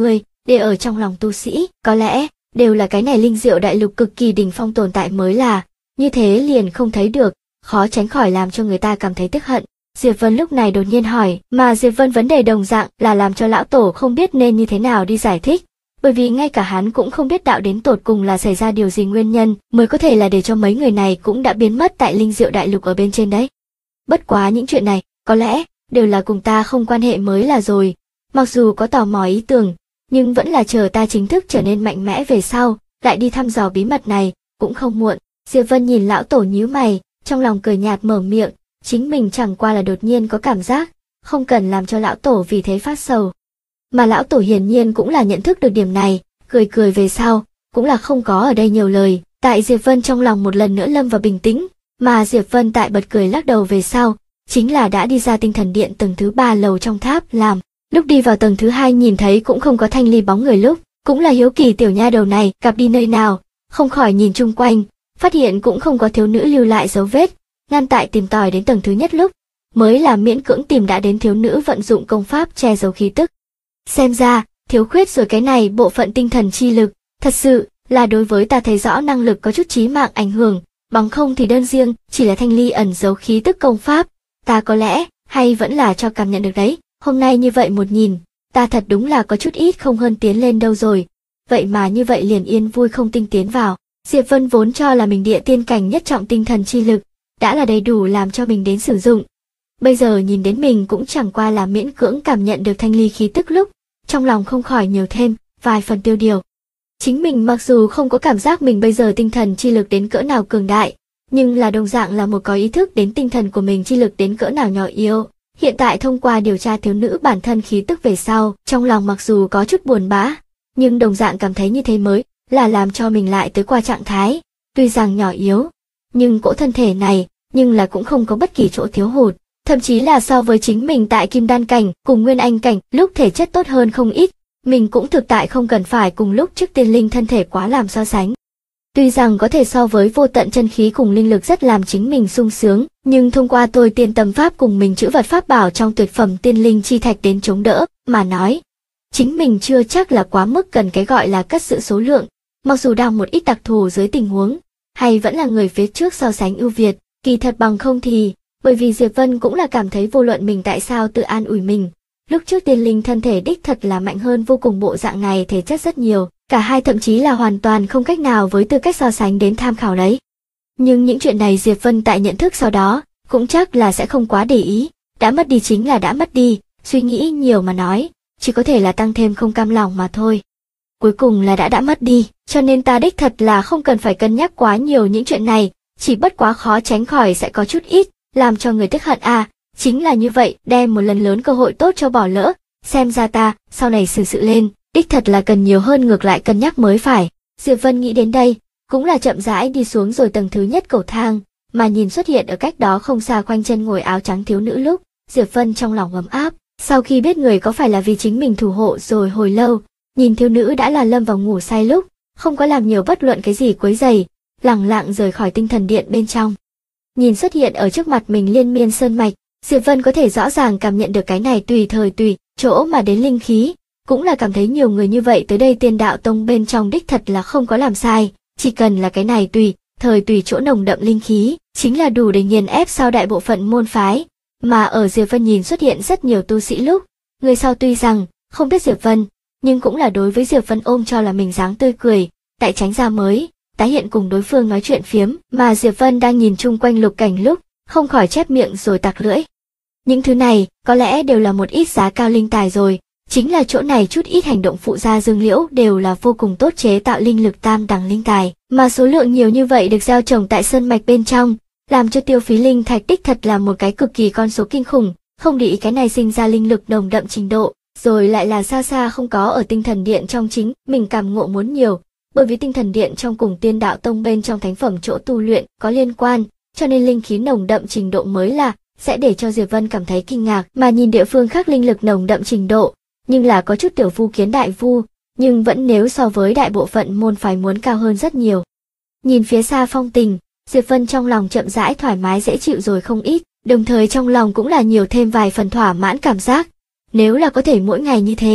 Speaker 1: để ở trong lòng tu sĩ, có lẽ đều là cái này linh diệu đại lục cực kỳ đỉnh phong tồn tại mới là, như thế liền không thấy được, khó tránh khỏi làm cho người ta cảm thấy tức hận. Diệp Vân lúc này đột nhiên hỏi, mà Diệp Vân vấn đề đồng dạng là làm cho lão tổ không biết nên như thế nào đi giải thích, bởi vì ngay cả hắn cũng không biết đạo đến tột cùng là xảy ra điều gì nguyên nhân mới có thể là để cho mấy người này cũng đã biến mất tại linh diệu đại lục ở bên trên đấy. Bất quá những chuyện này, có lẽ đều là cùng ta không quan hệ mới là rồi, mặc dù có tò mò ý tưởng, nhưng vẫn là chờ ta chính thức trở nên mạnh mẽ về sau, lại đi thăm dò bí mật này, cũng không muộn. Diệp Vân nhìn lão tổ nhíu mày, trong lòng cười nhạt mở miệng, chính mình chẳng qua là đột nhiên có cảm giác, không cần làm cho lão tổ vì thế phát sầu. Mà lão tổ hiển nhiên cũng là nhận thức được điểm này, cười cười về sau, cũng là không có ở đây nhiều lời, tại Diệp Vân trong lòng một lần nữa lâm vào bình tĩnh, mà Diệp Vân tại bật cười lắc đầu về sau, chính là đã đi ra tinh thần điện tầng thứ 3 lầu trong tháp làm. Lúc đi vào tầng thứ 2 nhìn thấy cũng không có Thanh Ly bóng người lúc, cũng là hiếu kỳ tiểu nha đầu này gặp đi nơi nào, không khỏi nhìn chung quanh, phát hiện cũng không có thiếu nữ lưu lại dấu vết, ngăn tại tìm tòi đến tầng thứ nhất lúc, mới là miễn cưỡng tìm đã đến thiếu nữ vận dụng công pháp che giấu khí tức. Xem ra, thiếu khuyết rồi cái này bộ phận tinh thần chi lực, thật sự là đối với ta thấy rõ năng lực có chút chí mạng ảnh hưởng, bằng không thì đơn riêng chỉ là Thanh Ly ẩn giấu khí tức công pháp, ta có lẽ hay vẫn là cho cảm nhận được đấy. Hôm nay như vậy một nhìn, ta thật đúng là có chút ít không hơn tiến lên đâu rồi, vậy mà như vậy liền yên vui không tinh tiến vào. Diệp Vân vốn cho là mình địa tiên cảnh nhất trọng tinh thần chi lực, đã là đầy đủ làm cho mình đến sử dụng. Bây giờ nhìn đến mình cũng chẳng qua là miễn cưỡng cảm nhận được Thanh Ly khí tức lúc, trong lòng không khỏi nhiều thêm vài phần tiêu điều. Chính mình mặc dù không có cảm giác mình bây giờ tinh thần chi lực đến cỡ nào cường đại, nhưng là đồng dạng là một có ý thức đến tinh thần của mình chi lực đến cỡ nào nhỏ yếu. Hiện tại thông qua điều tra thiếu nữ bản thân khí tức về sau, trong lòng mặc dù có chút buồn bã, nhưng đồng dạng cảm thấy như thế mới là làm cho mình lại tới qua trạng thái, tuy rằng nhỏ yếu, nhưng cỗ thân thể này, nhưng là cũng không có bất kỳ chỗ thiếu hụt, thậm chí là so với chính mình tại Kim Đan cảnh cùng Nguyên Anh cảnh lúc thể chất tốt hơn không ít, mình cũng thực tại không cần phải cùng lúc trước tiên linh thân thể quá làm so sánh. Tuy rằng có thể so với vô tận chân khí cùng linh lực rất làm chính mình sung sướng, nhưng thông qua tôi tiên tâm pháp cùng mình chữ vật pháp bảo trong tuyệt phẩm tiên linh chi thạch đến chống đỡ, mà nói, chính mình chưa chắc là quá mức cần cái gọi là cất giữ số lượng, mặc dù đang một ít đặc thù dưới tình huống, hay vẫn là người phía trước so sánh ưu việt, kỳ thật bằng không thì, bởi vì Diệp Vân cũng là cảm thấy vô luận mình tại sao tự an ủi mình, lúc trước tiên linh thân thể đích thật là mạnh hơn vô cùng bộ dạng này thể chất rất nhiều. Cả hai thậm chí là hoàn toàn không cách nào với tư cách so sánh đến tham khảo đấy. Nhưng những chuyện này Diệp Vân tại nhận thức sau đó, cũng chắc là sẽ không quá để ý, đã mất đi chính là đã mất đi, suy nghĩ nhiều mà nói, chỉ có thể là tăng thêm không cam lòng mà thôi. Cuối cùng là đã mất đi, cho nên ta đích thật là không cần phải cân nhắc quá nhiều những chuyện này, chỉ bất quá khó tránh khỏi sẽ có chút ít, làm cho người tức hận à, chính là như vậy, đem một lần lớn cơ hội tốt cho bỏ lỡ, xem ra ta, sau này xử sự lên. Đích thật là cần nhiều hơn ngược lại cân nhắc mới phải. Diệp Vân nghĩ đến đây, cũng là chậm rãi đi xuống rồi tầng thứ nhất cầu thang, mà nhìn xuất hiện ở cách đó không xa khoanh chân ngồi áo trắng thiếu nữ lúc, Diệp Vân trong lòng ấm áp, sau khi biết người có phải là vì chính mình thủ hộ rồi hồi lâu, nhìn thiếu nữ đã là lâm vào ngủ say lúc, không có làm nhiều bất luận cái gì quấy rầy, lẳng lặng rời khỏi tinh thần điện bên trong. Nhìn xuất hiện ở trước mặt mình liên miên sơn mạch, Diệp Vân có thể rõ ràng cảm nhận được cái này tùy thời tùy chỗ mà đến linh khí. Cũng là cảm thấy nhiều người như vậy tới đây Tiên Đạo Tông bên trong đích thật là không có làm sai, chỉ cần là cái này tùy thời tùy chỗ nồng đậm linh khí, chính là đủ để nghiền ép sau đại bộ phận môn phái. Mà ở Diệp Vân nhìn xuất hiện rất nhiều tu sĩ lúc, người sau tuy rằng không biết Diệp Vân, nhưng cũng là đối với Diệp Vân ôm cho là mình dáng tươi cười, tại tránh ra mới, tái hiện cùng đối phương nói chuyện phiếm, mà Diệp Vân đang nhìn chung quanh lục cảnh lúc, không khỏi chép miệng rồi tặc lưỡi. Những thứ này, có lẽ đều là một ít giá cao linh tài rồi. Chính là chỗ này chút ít hành động phụ gia dương liễu đều là vô cùng tốt chế tạo linh lực tam đẳng linh tài, mà số lượng nhiều như vậy được gieo trồng tại sơn mạch bên trong, làm cho tiêu phí linh thạch đích thật là một cái cực kỳ con số kinh khủng, không để ý cái này sinh ra linh lực nồng đậm trình độ, rồi lại là xa xa không có ở tinh thần điện trong chính mình cảm ngộ muốn nhiều, bởi vì tinh thần điện trong cùng Tiên Đạo Tông bên trong thánh phẩm chỗ tu luyện có liên quan, cho nên linh khí nồng đậm trình độ mới là sẽ để cho Diệp Vân cảm thấy kinh ngạc, mà nhìn địa phương khác linh lực nồng đậm trình độ, nhưng là có chút tiểu vu kiến đại vu, nhưng vẫn nếu so với đại bộ phận môn phái muốn cao hơn rất nhiều. Nhìn phía xa phong tình, Diệp Vân trong lòng chậm rãi thoải mái dễ chịu rồi không ít, đồng thời trong lòng cũng là nhiều thêm vài phần thỏa mãn cảm giác. Nếu là có thể mỗi ngày như thế,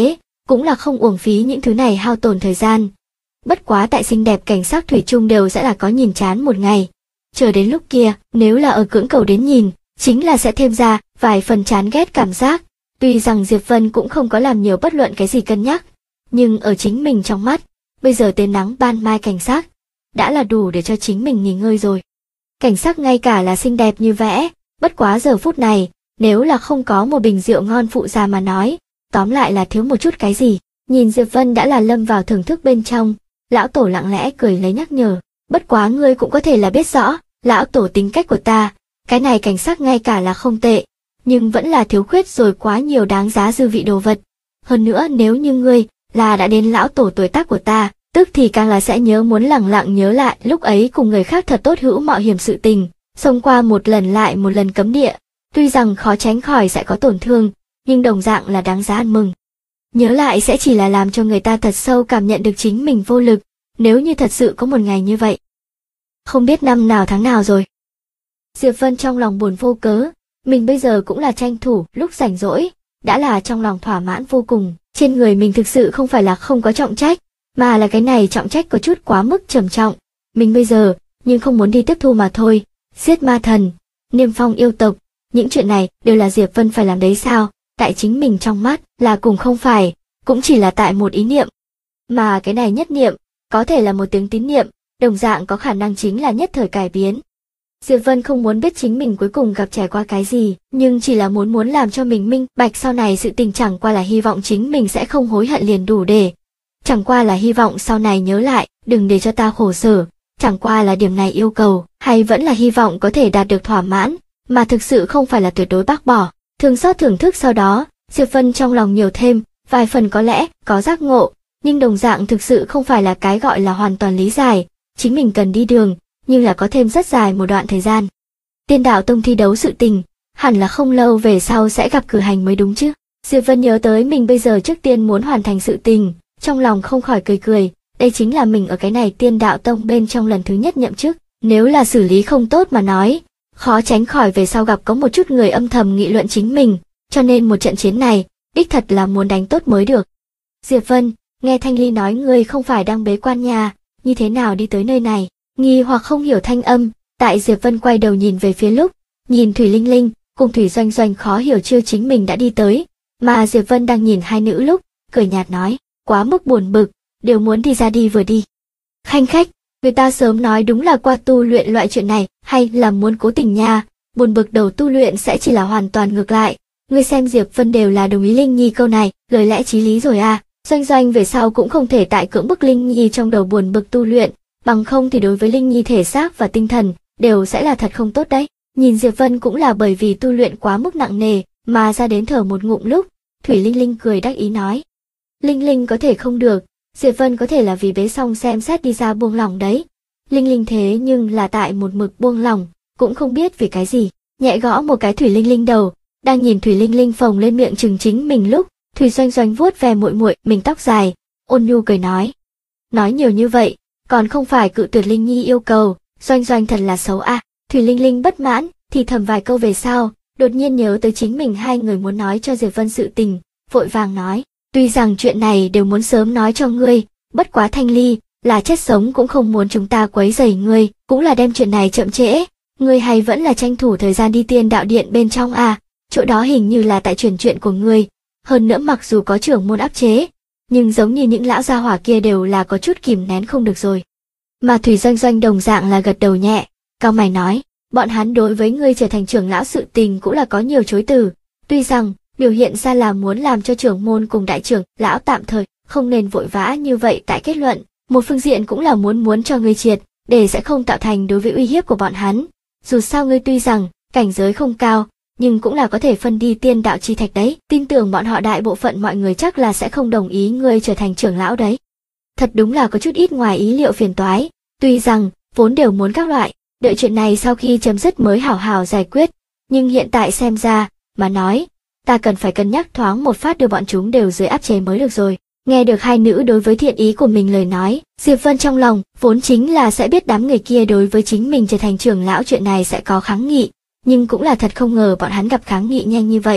Speaker 1: cũng là không uổng phí những thứ này hao tổn thời gian. Bất quá tại xinh đẹp cảnh sắc thủy chung đều sẽ là có nhìn chán một ngày. Chờ đến lúc kia, nếu là ở cưỡng cầu đến nhìn, chính là sẽ thêm ra vài phần chán ghét cảm giác. Tuy rằng Diệp Vân cũng không có làm nhiều bất luận cái gì cân nhắc, nhưng ở chính mình trong mắt, bây giờ tia nắng ban mai cảnh sắc đã là đủ để cho chính mình nghỉ ngơi rồi. Cảnh sắc ngay cả là xinh đẹp như vẽ, bất quá giờ phút này, nếu là không có một bình rượu ngon phụ ra mà nói, tóm lại là thiếu một chút cái gì. Nhìn Diệp Vân đã là lâm vào thưởng thức bên trong, lão tổ lặng lẽ cười lấy nhắc nhở, bất quá ngươi cũng có thể là biết rõ, lão tổ tính cách của ta, cái này cảnh sắc ngay cả là không tệ, nhưng vẫn là thiếu khuyết rồi quá nhiều đáng giá dư vị đồ vật. Hơn nữa nếu như ngươi là đã đến lão tổ tuổi tác của ta, tức thì càng là sẽ nhớ muốn lẳng lặng nhớ lại lúc ấy cùng người khác thật tốt hữu mạo hiểm sự tình, xông qua một lần lại một lần cấm địa, tuy rằng khó tránh khỏi sẽ có tổn thương, nhưng đồng dạng là đáng giá ăn mừng. Nhớ lại sẽ chỉ là làm cho người ta thật sâu cảm nhận được chính mình vô lực, nếu như thật sự có một ngày như vậy. Không biết năm nào tháng nào rồi. Diệp Vân trong lòng buồn vô cớ, mình bây giờ cũng là tranh thủ lúc rảnh rỗi, đã là trong lòng thỏa mãn vô cùng, trên người mình thực sự không phải là không có trọng trách, mà là cái này trọng trách có chút quá mức trầm trọng. Mình bây giờ, nhưng không muốn đi tiếp thu mà thôi, giết ma thần, niêm phong yêu tộc, những chuyện này đều là Diệp Vân phải làm đấy sao, tại chính mình trong mắt là cùng không phải, cũng chỉ là tại một ý niệm. Mà cái này nhất niệm, có thể là một tiếng tín niệm, đồng dạng có khả năng chính là nhất thời cải biến. Diệp Vân không muốn biết chính mình cuối cùng gặp trải qua cái gì, nhưng chỉ là muốn làm cho mình minh bạch sau này sự tình, chẳng qua là hy vọng chính mình sẽ không hối hận liền đủ để. Chẳng qua là hy vọng sau này nhớ lại, đừng để cho ta khổ sở, chẳng qua là điểm này yêu cầu, hay vẫn là hy vọng có thể đạt được thỏa mãn, mà thực sự không phải là tuyệt đối bác bỏ. Thương xót thưởng thức sau đó, Diệp Vân trong lòng nhiều thêm, vài phần có lẽ, có giác ngộ, nhưng đồng dạng thực sự không phải là cái gọi là hoàn toàn lý giải, chính mình cần đi đường, nhưng là có thêm rất dài một đoạn thời gian. Tiên đạo tông thi đấu sự tình, hẳn là không lâu về sau sẽ gặp cử hành mới đúng chứ. Diệp Vân nhớ tới mình bây giờ trước tiên muốn hoàn thành sự tình, trong lòng không khỏi cười cười, đây chính là mình ở cái này tiên đạo tông bên trong lần thứ nhất nhậm chức, nếu là xử lý không tốt mà nói, khó tránh khỏi về sau gặp có một chút người âm thầm nghị luận chính mình, cho nên một trận chiến này, đích thật là muốn đánh tốt mới được. Diệp Vân, nghe Thanh Ly nói ngươi không phải đang bế quan nhà, như thế nào đi tới nơi này, nghi hoặc không hiểu thanh âm, tại Diệp Vân quay đầu nhìn về phía lúc, nhìn Thủy Linh Linh, cùng Thủy Doanh Doanh khó hiểu chưa chính mình đã đi tới, mà Diệp Vân đang nhìn hai nữ lúc, cười nhạt nói, quá mức buồn bực, đều muốn đi ra đi vừa đi. Khanh khách, người ta sớm nói đúng là qua tu luyện loại chuyện này, hay là muốn cố tình nha, buồn bực đầu tu luyện sẽ chỉ là hoàn toàn ngược lại. Ngươi xem Diệp Vân đều là đồng ý Linh Nhi câu này, lời lẽ chí lý rồi à, Doanh Doanh về sau cũng không thể tại cưỡng bức Linh Nhi trong đầu buồn bực tu luyện, bằng không thì đối với Linh Nhi thể xác và tinh thần, đều sẽ là thật không tốt đấy. Nhìn Diệp Vân cũng là bởi vì tu luyện quá mức nặng nề, mà ra đến thở một ngụm lúc, Thủy Linh Linh cười đắc ý nói. Linh Linh có thể không được, Diệp Vân có thể là vì bế xong xem xét đi ra buông lỏng đấy. Linh Linh thế nhưng là tại một mực buông lỏng, cũng không biết vì cái gì, nhẹ gõ một cái Thủy Linh Linh đầu, đang nhìn Thủy Linh Linh phồng lên miệng chừng chính mình lúc, Thủy Doanh Doanh vuốt ve muội muội mình tóc dài, ôn nhu cười nói. Nói nhiều như vậy, còn không phải cự tuyệt Linh Nhi yêu cầu, Doanh Doanh thật là xấu à. Thủy Linh Linh bất mãn, thì thầm vài câu về sau, đột nhiên nhớ tới chính mình hai người muốn nói cho Diệp Vân sự tình, vội vàng nói, tuy rằng chuyện này đều muốn sớm nói cho ngươi, bất quá Thanh Ly, là chết sống cũng không muốn chúng ta quấy rầy ngươi, cũng là đem chuyện này chậm trễ, ngươi hay vẫn là tranh thủ thời gian đi tiên đạo điện bên trong à, chỗ đó hình như là tại truyền chuyện của ngươi, hơn nữa mặc dù có trưởng môn áp chế, nhưng giống như những lão gia hỏa kia đều là có chút kìm nén không được rồi. Mà Thủy Doanh Doanh đồng dạng là gật đầu nhẹ, cau mày nói, bọn hắn đối với ngươi trở thành trưởng lão sự tình cũng là có nhiều chối từ, tuy rằng biểu hiện ra là muốn làm cho trưởng môn cùng đại trưởng lão tạm thời không nên vội vã như vậy tại kết luận, một phương diện cũng là muốn cho ngươi triệt, để sẽ không tạo thành đối với uy hiếp của bọn hắn. Dù sao ngươi tuy rằng cảnh giới không cao, nhưng cũng là có thể phân đi tiên đạo chi thạch đấy, tin tưởng bọn họ đại bộ phận mọi người chắc là sẽ không đồng ý ngươi trở thành trưởng lão đấy. Thật đúng là có chút ít ngoài ý liệu phiền toái, tuy rằng vốn đều muốn các loại, đợi chuyện này sau khi chấm dứt mới hảo hảo giải quyết, nhưng hiện tại xem ra, mà nói, ta cần phải cân nhắc thoáng một phát đưa bọn chúng đều dưới áp chế mới được rồi. Nghe được hai nữ đối với thiện ý của mình lời nói, Diệp Vân trong lòng vốn chính là sẽ biết đám người kia đối với chính mình trở thành trưởng lão chuyện này sẽ có kháng nghị, nhưng cũng là thật không ngờ bọn hắn gặp kháng nghị nhanh như vậy.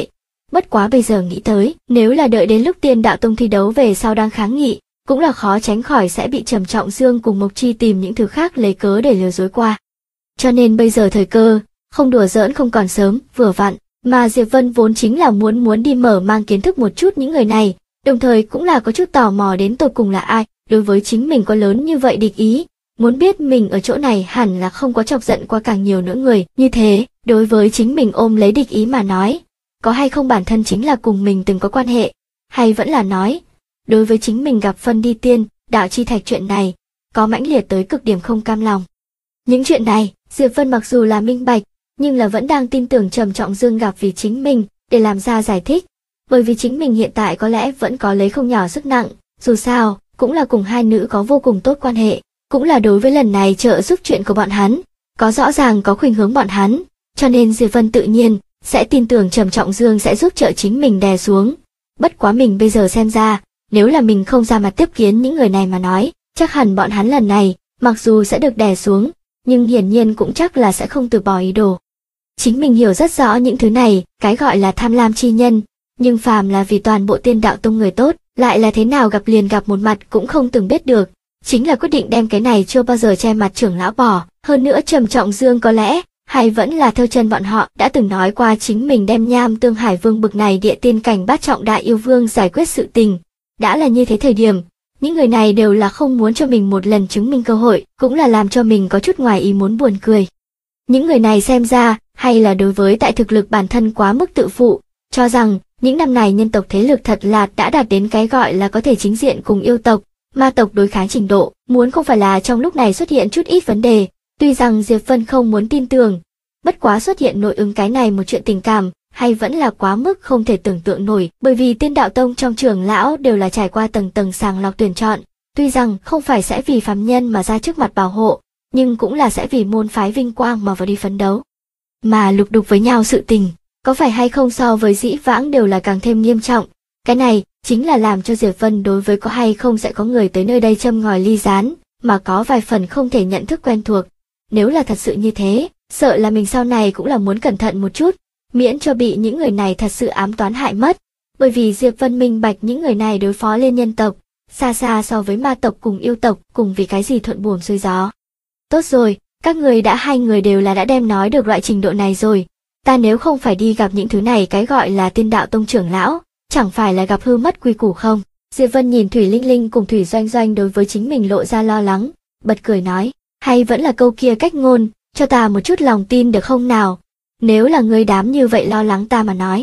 Speaker 1: Bất quá bây giờ nghĩ tới, nếu là đợi đến lúc Tiên Đạo Tông thi đấu về sau đang kháng nghị, cũng là khó tránh khỏi sẽ bị Trầm Trọng Dương cùng Mộc Chi tìm những thứ khác lấy cớ để lừa dối qua. Cho nên bây giờ thời cơ, không đùa giỡn không còn sớm, vừa vặn, mà Diệp Vân vốn chính là muốn đi mở mang kiến thức một chút những người này, đồng thời cũng là có chút tò mò đến tột cùng là ai, đối với chính mình có lớn như vậy địch ý, muốn biết mình ở chỗ này hẳn là không có chọc giận qua càng nhiều nữa người, như thế, đối với chính mình ôm lấy địch ý mà nói, có hay không bản thân chính là cùng mình từng có quan hệ, hay vẫn là nói, đối với chính mình gặp phân đi tiên, đạo chi thạch chuyện này, có mãnh liệt tới cực điểm không cam lòng. Những chuyện này, Diệp Vân mặc dù là minh bạch, nhưng là vẫn đang tin tưởng Trầm Trọng Dương gặp vì chính mình, để làm ra giải thích, bởi vì chính mình hiện tại có lẽ vẫn có lấy không nhỏ sức nặng, dù sao, cũng là cùng hai nữ có vô cùng tốt quan hệ, cũng là đối với lần này trợ giúp chuyện của bọn hắn, có rõ ràng có khuynh hướng bọn hắn, cho nên Diệp Vân tự nhiên sẽ tin tưởng Trầm Trọng Dương sẽ giúp trợ chính mình đè xuống. Bất quá mình bây giờ xem ra, nếu là mình không ra mặt tiếp kiến những người này mà nói, chắc hẳn bọn hắn lần này, mặc dù sẽ được đè xuống, nhưng hiển nhiên cũng chắc là sẽ không từ bỏ ý đồ. Chính mình hiểu rất rõ những thứ này, cái gọi là tham lam chi nhân, nhưng phàm là vì toàn bộ Tiên Đạo Tông người tốt, lại là thế nào gặp liền gặp một mặt cũng không từng biết được, chính là quyết định đem cái này chưa bao giờ che mặt trưởng lão bỏ, hơn nữa Trầm Trọng Dương có lẽ, hay vẫn là theo chân bọn họ đã từng nói qua chính mình đem Nham Tương Hải Vương bực này địa tiên cảnh bát trọng đại yêu vương giải quyết sự tình, đã là như thế thời điểm, những người này đều là không muốn cho mình một lần chứng minh cơ hội, cũng là làm cho mình có chút ngoài ý muốn buồn cười. Những người này xem ra, hay là đối với tại thực lực bản thân quá mức tự phụ, cho rằng, những năm này nhân tộc thế lực thật là đã đạt đến cái gọi là có thể chính diện cùng yêu tộc, ma tộc đối kháng trình độ, muốn không phải là trong lúc này xuất hiện chút ít vấn đề, tuy rằng Diệp Vân không muốn tin tưởng, bất quá xuất hiện nội ứng cái này một chuyện tình cảm, hay vẫn là quá mức không thể tưởng tượng nổi, bởi vì Tiên Đạo Tông trong trưởng lão đều là trải qua tầng tầng sàng lọc tuyển chọn, tuy rằng không phải sẽ vì phàm nhân mà ra trước mặt bảo hộ, nhưng cũng là sẽ vì môn phái vinh quang mà vào đi phấn đấu. Mà lục đục với nhau sự tình, có phải hay không so với dĩ vãng đều là càng thêm nghiêm trọng, cái này chính là làm cho Diệp Vân đối với có hay không sẽ có người tới nơi đây châm ngòi ly gián, mà có vài phần không thể nhận thức quen thuộc. Nếu là thật sự như thế, sợ là mình sau này cũng là muốn cẩn thận một chút, miễn cho bị những người này thật sự ám toán hại mất, bởi vì Diệp Vân minh bạch những người này đối phó lên nhân tộc, xa xa so với ma tộc cùng yêu tộc cùng vì cái gì thuận buồm xuôi gió. Tốt rồi, các người đã hai người đều là đã đem nói được loại trình độ này rồi, ta nếu không phải đi gặp những thứ này cái gọi là Tiên Đạo Tông trưởng lão, chẳng phải là gặp hư mất quy củ không? Diệp Vân nhìn Thủy Linh Linh cùng Thủy Doanh Doanh đối với chính mình lộ ra lo lắng, bật cười nói, hay vẫn là câu kia cách ngôn, cho ta một chút lòng tin được không nào? Nếu là ngươi đám như vậy lo lắng ta mà nói,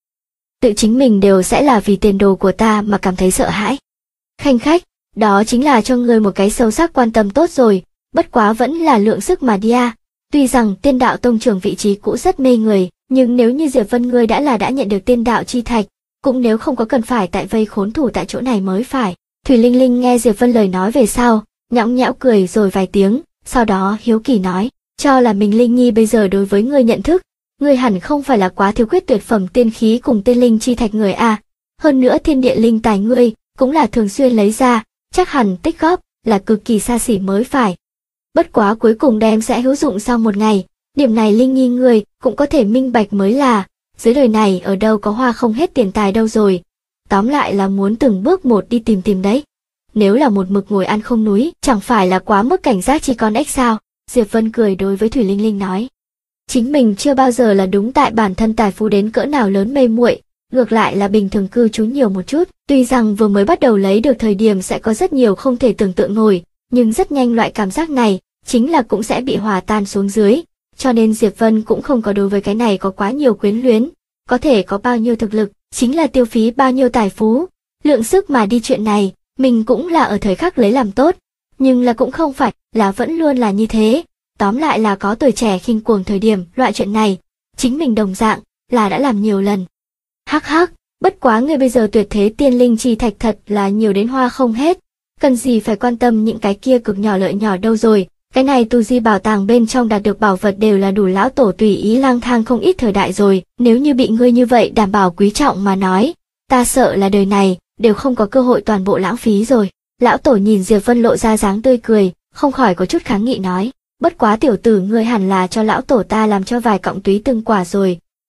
Speaker 1: tự chính mình đều sẽ là vì tiền đồ của ta mà cảm thấy sợ hãi. Khanh khách, đó chính là cho ngươi một cái sâu sắc quan tâm tốt rồi, bất quá vẫn là lượng sức mà đi à. Tuy rằng Tiên Đạo Tông trưởng vị trí cũ rất mê người, nhưng nếu như Diệp Vân ngươi đã nhận được Tiên Đạo chi thạch, cũng nếu không có cần phải tại vây khốn thủ tại chỗ này mới phải. Thủy Linh Linh nghe Diệp Vân lời nói về sau, nhõng nhẽo cười rồi vài tiếng, sau đó hiếu kỳ nói, cho là mình Linh Nhi bây giờ đối với ngươi nhận thức, ngươi hẳn không phải là quá thiếu khuyết tuyệt phẩm tiên khí cùng tiên linh chi thạch người à, hơn nữa thiên địa linh tài ngươi cũng là thường xuyên lấy ra, chắc hẳn tích góp là cực kỳ xa xỉ mới phải. Bất quá cuối cùng đem sẽ hữu dụng sau một ngày, điểm này Linh Nhi ngươi cũng có thể minh bạch mới là, dưới đời này ở đâu có hoa không hết tiền tài đâu rồi, tóm lại là muốn từng bước một đi tìm đấy. Nếu là một mực ngồi ăn không núi, chẳng phải là quá mức cảnh giác chỉ con ếch sao? Diệp Vân cười đối với Thủy Linh Linh nói. Chính mình chưa bao giờ là đúng tại bản thân tài phú đến cỡ nào lớn mê muội, ngược lại là bình thường cư trú nhiều một chút, tuy rằng vừa mới bắt đầu lấy được thời điểm sẽ có rất nhiều không thể tưởng tượng nổi, nhưng rất nhanh loại cảm giác này, chính là cũng sẽ bị hòa tan xuống dưới, cho nên Diệp Vân cũng không có đối với cái này có quá nhiều quyến luyến, có thể có bao nhiêu thực lực, chính là tiêu phí bao nhiêu tài phú, lượng sức mà đi chuyện này, mình cũng là ở thời khắc lấy làm tốt, nhưng là cũng không phải là vẫn luôn là như thế, tóm lại là có tuổi trẻ khinh cuồng thời điểm, loại chuyện này, chính mình đồng dạng, là đã làm nhiều lần. Hắc hắc, bất quá người bây giờ tuyệt thế tiên linh chi thạch thật là nhiều đến hoa không hết, cần gì phải quan tâm những cái kia cực nhỏ lợi nhỏ đâu rồi, cái này tu di bảo tàng bên trong đạt được bảo vật đều là đủ lão tổ tùy ý lang thang không ít thời đại rồi, nếu như bị ngươi như vậy đảm bảo quý trọng mà nói, ta sợ là đời này, đều không có cơ hội toàn bộ lãng phí rồi. Lão tổ nhìn Diệp Vân lộ ra dáng tươi cười, không khỏi có chút kháng nghị nói, bất quá tiểu tử ngươi hẳn là cho lão tổ ta làm cho vài cọng túy tương quả rồi,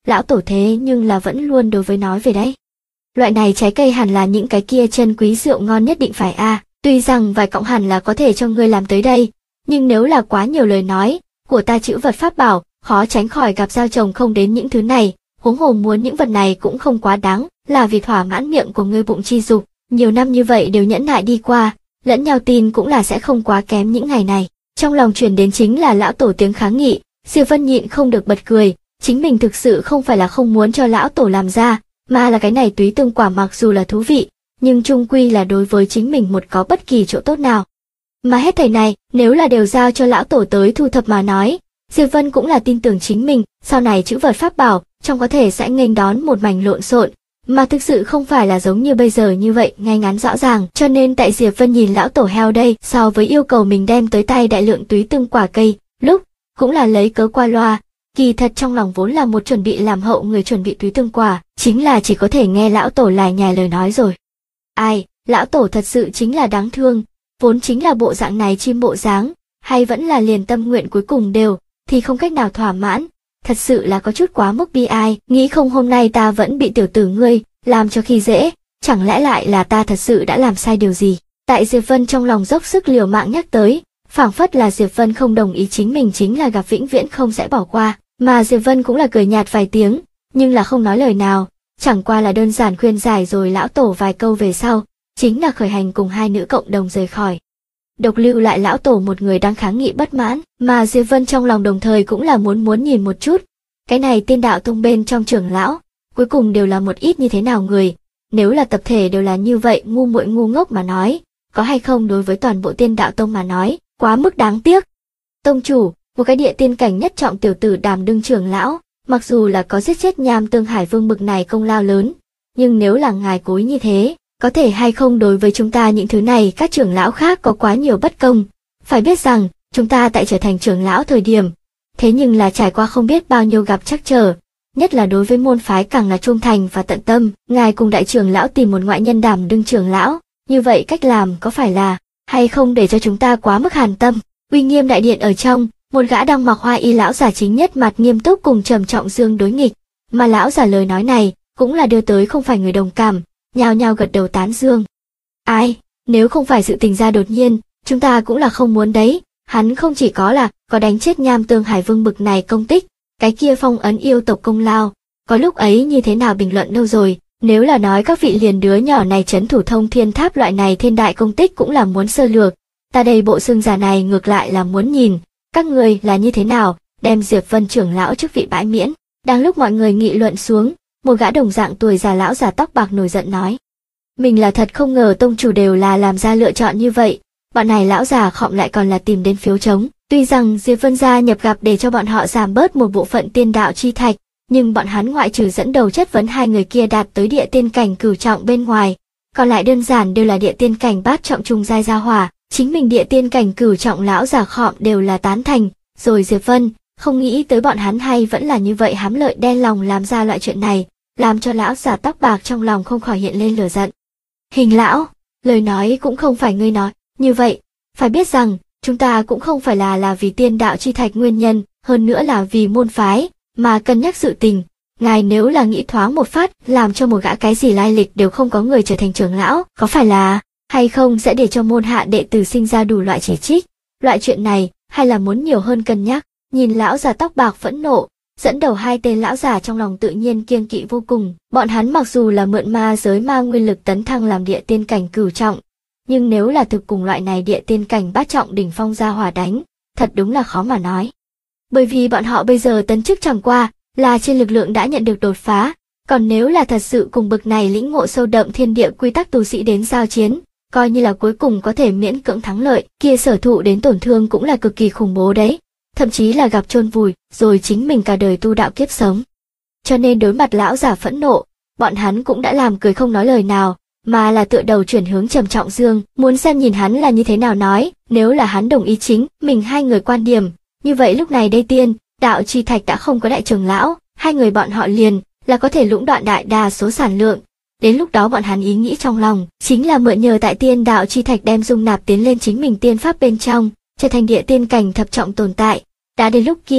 Speaker 1: lão tổ thế nhưng là vẫn luôn đối với nói về đấy. Loại này trái cây hẳn là những cái kia chân quý rượu ngon nhất định phải a. Tuy rằng vài cọng hẳn là có thể cho ngươi làm tới đây, nhưng nếu là quá nhiều lời nói của ta chữ vật pháp bảo, khó tránh khỏi gặp giao chồng không đến những thứ này, huống hồ muốn những vật này cũng không quá đáng, là vì thỏa mãn miệng của ngươi bụng chi dục, nhiều năm như vậy đều nhẫn nại đi qua, lẫn nhau tin cũng là sẽ không quá kém những ngày này. Trong lòng truyền đến chính là lão tổ tiếng kháng nghị, Diệp Vân nhịn không được bật cười, chính mình thực sự không phải là không muốn cho lão tổ làm ra, mà là cái này túy tương quả mặc dù là thú vị, nhưng chung quy là đối với chính mình một có bất kỳ chỗ tốt nào. Mà hết thảy này, nếu là đều giao cho lão tổ tới thu thập mà nói, Diệp Vân cũng là tin tưởng chính mình, sau này chữ vật pháp bảo, trong có thể sẽ nghênh đón một mảnh lộn xộn, mà thực sự không phải là giống như bây giờ như vậy ngay ngắn rõ ràng, cho nên tại Diệp Vân nhìn lão tổ heo đây, so với yêu cầu mình đem tới tay đại lượng túy tương quả cây, lúc cũng là lấy cớ qua loa, kỳ thật trong lòng vốn là một chuẩn bị làm hậu người chuẩn bị túy tương quả, chính là chỉ có thể nghe lão tổ lải nhải lời nói rồi. Ai, lão tổ thật sự chính là đáng thương, vốn chính là bộ dạng này chim bộ dáng, hay vẫn là liền tâm nguyện cuối cùng đều, thì không cách nào thỏa mãn, thật sự là có chút quá mức bi ai, nghĩ không hôm nay ta vẫn bị tiểu tử ngươi làm cho khi dễ, chẳng lẽ lại là ta thật sự đã làm sai điều gì? Tại Diệp Vân trong lòng dốc sức liều mạng nhắc tới, phảng phất là Diệp Vân không đồng ý chính mình chính là gặp vĩnh viễn không sẽ bỏ qua, mà Diệp Vân cũng là cười nhạt vài tiếng, nhưng là không nói lời nào, chẳng qua là đơn giản khuyên giải rồi lão tổ vài câu về sau, chính là khởi hành cùng hai nữ cộng đồng rời khỏi. Độc lưu lại lão tổ một người đang kháng nghị bất mãn, mà Diệp Vân trong lòng đồng thời cũng là muốn nhìn một chút. Cái này tiên đạo tông bên trong trưởng lão, cuối cùng đều là một ít như thế nào người, nếu là tập thể đều là như vậy ngu muội ngu ngốc mà nói, có hay không đối với toàn bộ tiên đạo tông mà nói, quá mức đáng tiếc. Tông chủ, một cái địa tiên cảnh nhất trọng tiểu tử đảm đương trưởng lão, mặc dù là có giết chết Nham Tương Hải Vương bực này công lao lớn, nhưng nếu là ngài cố ý như thế, có thể hay không đối với chúng ta những thứ này các trưởng lão khác có quá nhiều bất công. Phải biết rằng, chúng ta tại trở thành trưởng lão thời điểm, thế nhưng là trải qua không biết bao nhiêu gặp trắc trở, nhất là đối với môn phái càng là trung thành và tận tâm, ngài cùng đại trưởng lão tìm một ngoại nhân đảm đương trưởng lão, như vậy cách làm có phải là, hay không để cho chúng ta quá mức hàn tâm. Uy nghiêm đại điện ở trong, một gã đang mặc hoa y lão giả chính nhất mặt nghiêm túc cùng trầm trọng dương đối nghịch, mà lão giả lời nói này, cũng là đưa tới không phải người đồng cảm, nhao nhao gật đầu tán dương. Ai, nếu không phải sự tình ra đột nhiên, chúng ta cũng là không muốn đấy, hắn không chỉ có đánh chết Nham Tương Hải Vương bực này công tích, cái kia phong ấn yêu tộc công lao, có lúc ấy như thế nào bình luận đâu rồi, nếu là nói các vị liền đứa nhỏ này trấn thủ Thông Thiên Tháp loại này thiên đại công tích cũng là muốn sơ lược, ta đây bộ xương già này ngược lại là muốn nhìn, các người là như thế nào, đem Diệp Vân trưởng lão chức vị bãi miễn. Đang lúc mọi người nghị luận xuống, một gã đồng dạng tuổi già lão già tóc bạc nổi giận nói. Mình là thật không ngờ tông chủ đều là làm ra lựa chọn như vậy, bọn này lão già khọm lại còn là tìm đến phiếu trống. Tuy rằng Diệp Vân gia nhập gặp để cho bọn họ giảm bớt một bộ phận tiên đạo chi thạch, nhưng bọn hắn ngoại trừ dẫn đầu chất vấn hai người kia đạt tới địa tiên cảnh cửu trọng bên ngoài, còn lại đơn giản đều là địa tiên cảnh bát trọng trung giai gia hỏa, chính mình địa tiên cảnh cửu trọng lão già khọm đều là tán thành, rồi Diệp Vân không nghĩ tới bọn hắn hay vẫn là như vậy hám lợi đen lòng làm ra loại chuyện này, làm cho lão già tóc bạc trong lòng không khỏi hiện lên lửa giận. Hình lão, lời nói cũng không phải ngươi nói, như vậy, phải biết rằng, chúng ta cũng không phải là vì tiên đạo chi thạch nguyên nhân, hơn nữa là vì môn phái, mà cân nhắc sự tình. Ngài nếu là nghĩ thoáng một phát, làm cho một gã cái gì lai lịch đều không có người trở thành trưởng lão, có phải là, hay không sẽ để cho môn hạ đệ tử sinh ra đủ loại chỉ trích, loại chuyện này, hay là muốn nhiều hơn cân nhắc. Nhìn lão già tóc bạc phẫn nộ, dẫn đầu hai tên lão già trong lòng tự nhiên kiêng kỵ vô cùng, bọn hắn mặc dù là mượn ma giới ma nguyên lực tấn thăng làm địa tiên cảnh cửu trọng, nhưng nếu là thực cùng loại này địa tiên cảnh bát trọng đỉnh phong ra hỏa đánh, thật đúng là khó mà nói. Bởi vì bọn họ bây giờ tấn chức chẳng qua, là trên lực lượng đã nhận được đột phá, còn nếu là thật sự cùng bực này lĩnh ngộ sâu đậm thiên địa quy tắc tu sĩ đến giao chiến, coi như là cuối cùng có thể miễn cưỡng thắng lợi, kia sở thụ đến tổn thương cũng là cực kỳ khủng bố đấy, thậm chí là gặp chôn vùi, rồi chính mình cả đời tu đạo kiếp sống. Cho nên đối mặt lão giả phẫn nộ, bọn hắn cũng đã làm cười không nói lời nào, mà là tựa đầu chuyển hướng trầm trọng dương, muốn xem nhìn hắn là như thế nào nói, nếu là hắn đồng ý chính, mình hai người quan điểm, như vậy lúc này đây tiên, đạo chi thạch đã không có đại trưởng lão, hai người bọn họ liền, là có thể lũng đoạn đại đa số sản lượng. Đến lúc đó bọn hắn ý nghĩ trong lòng, chính là mượn nhờ tại tiên đạo chi thạch đem dung nạp tiến lên chính mình tiên pháp bên trong, trở thành địa tiên cảnh thập trọng tồn tại. Đã đến lúc kia,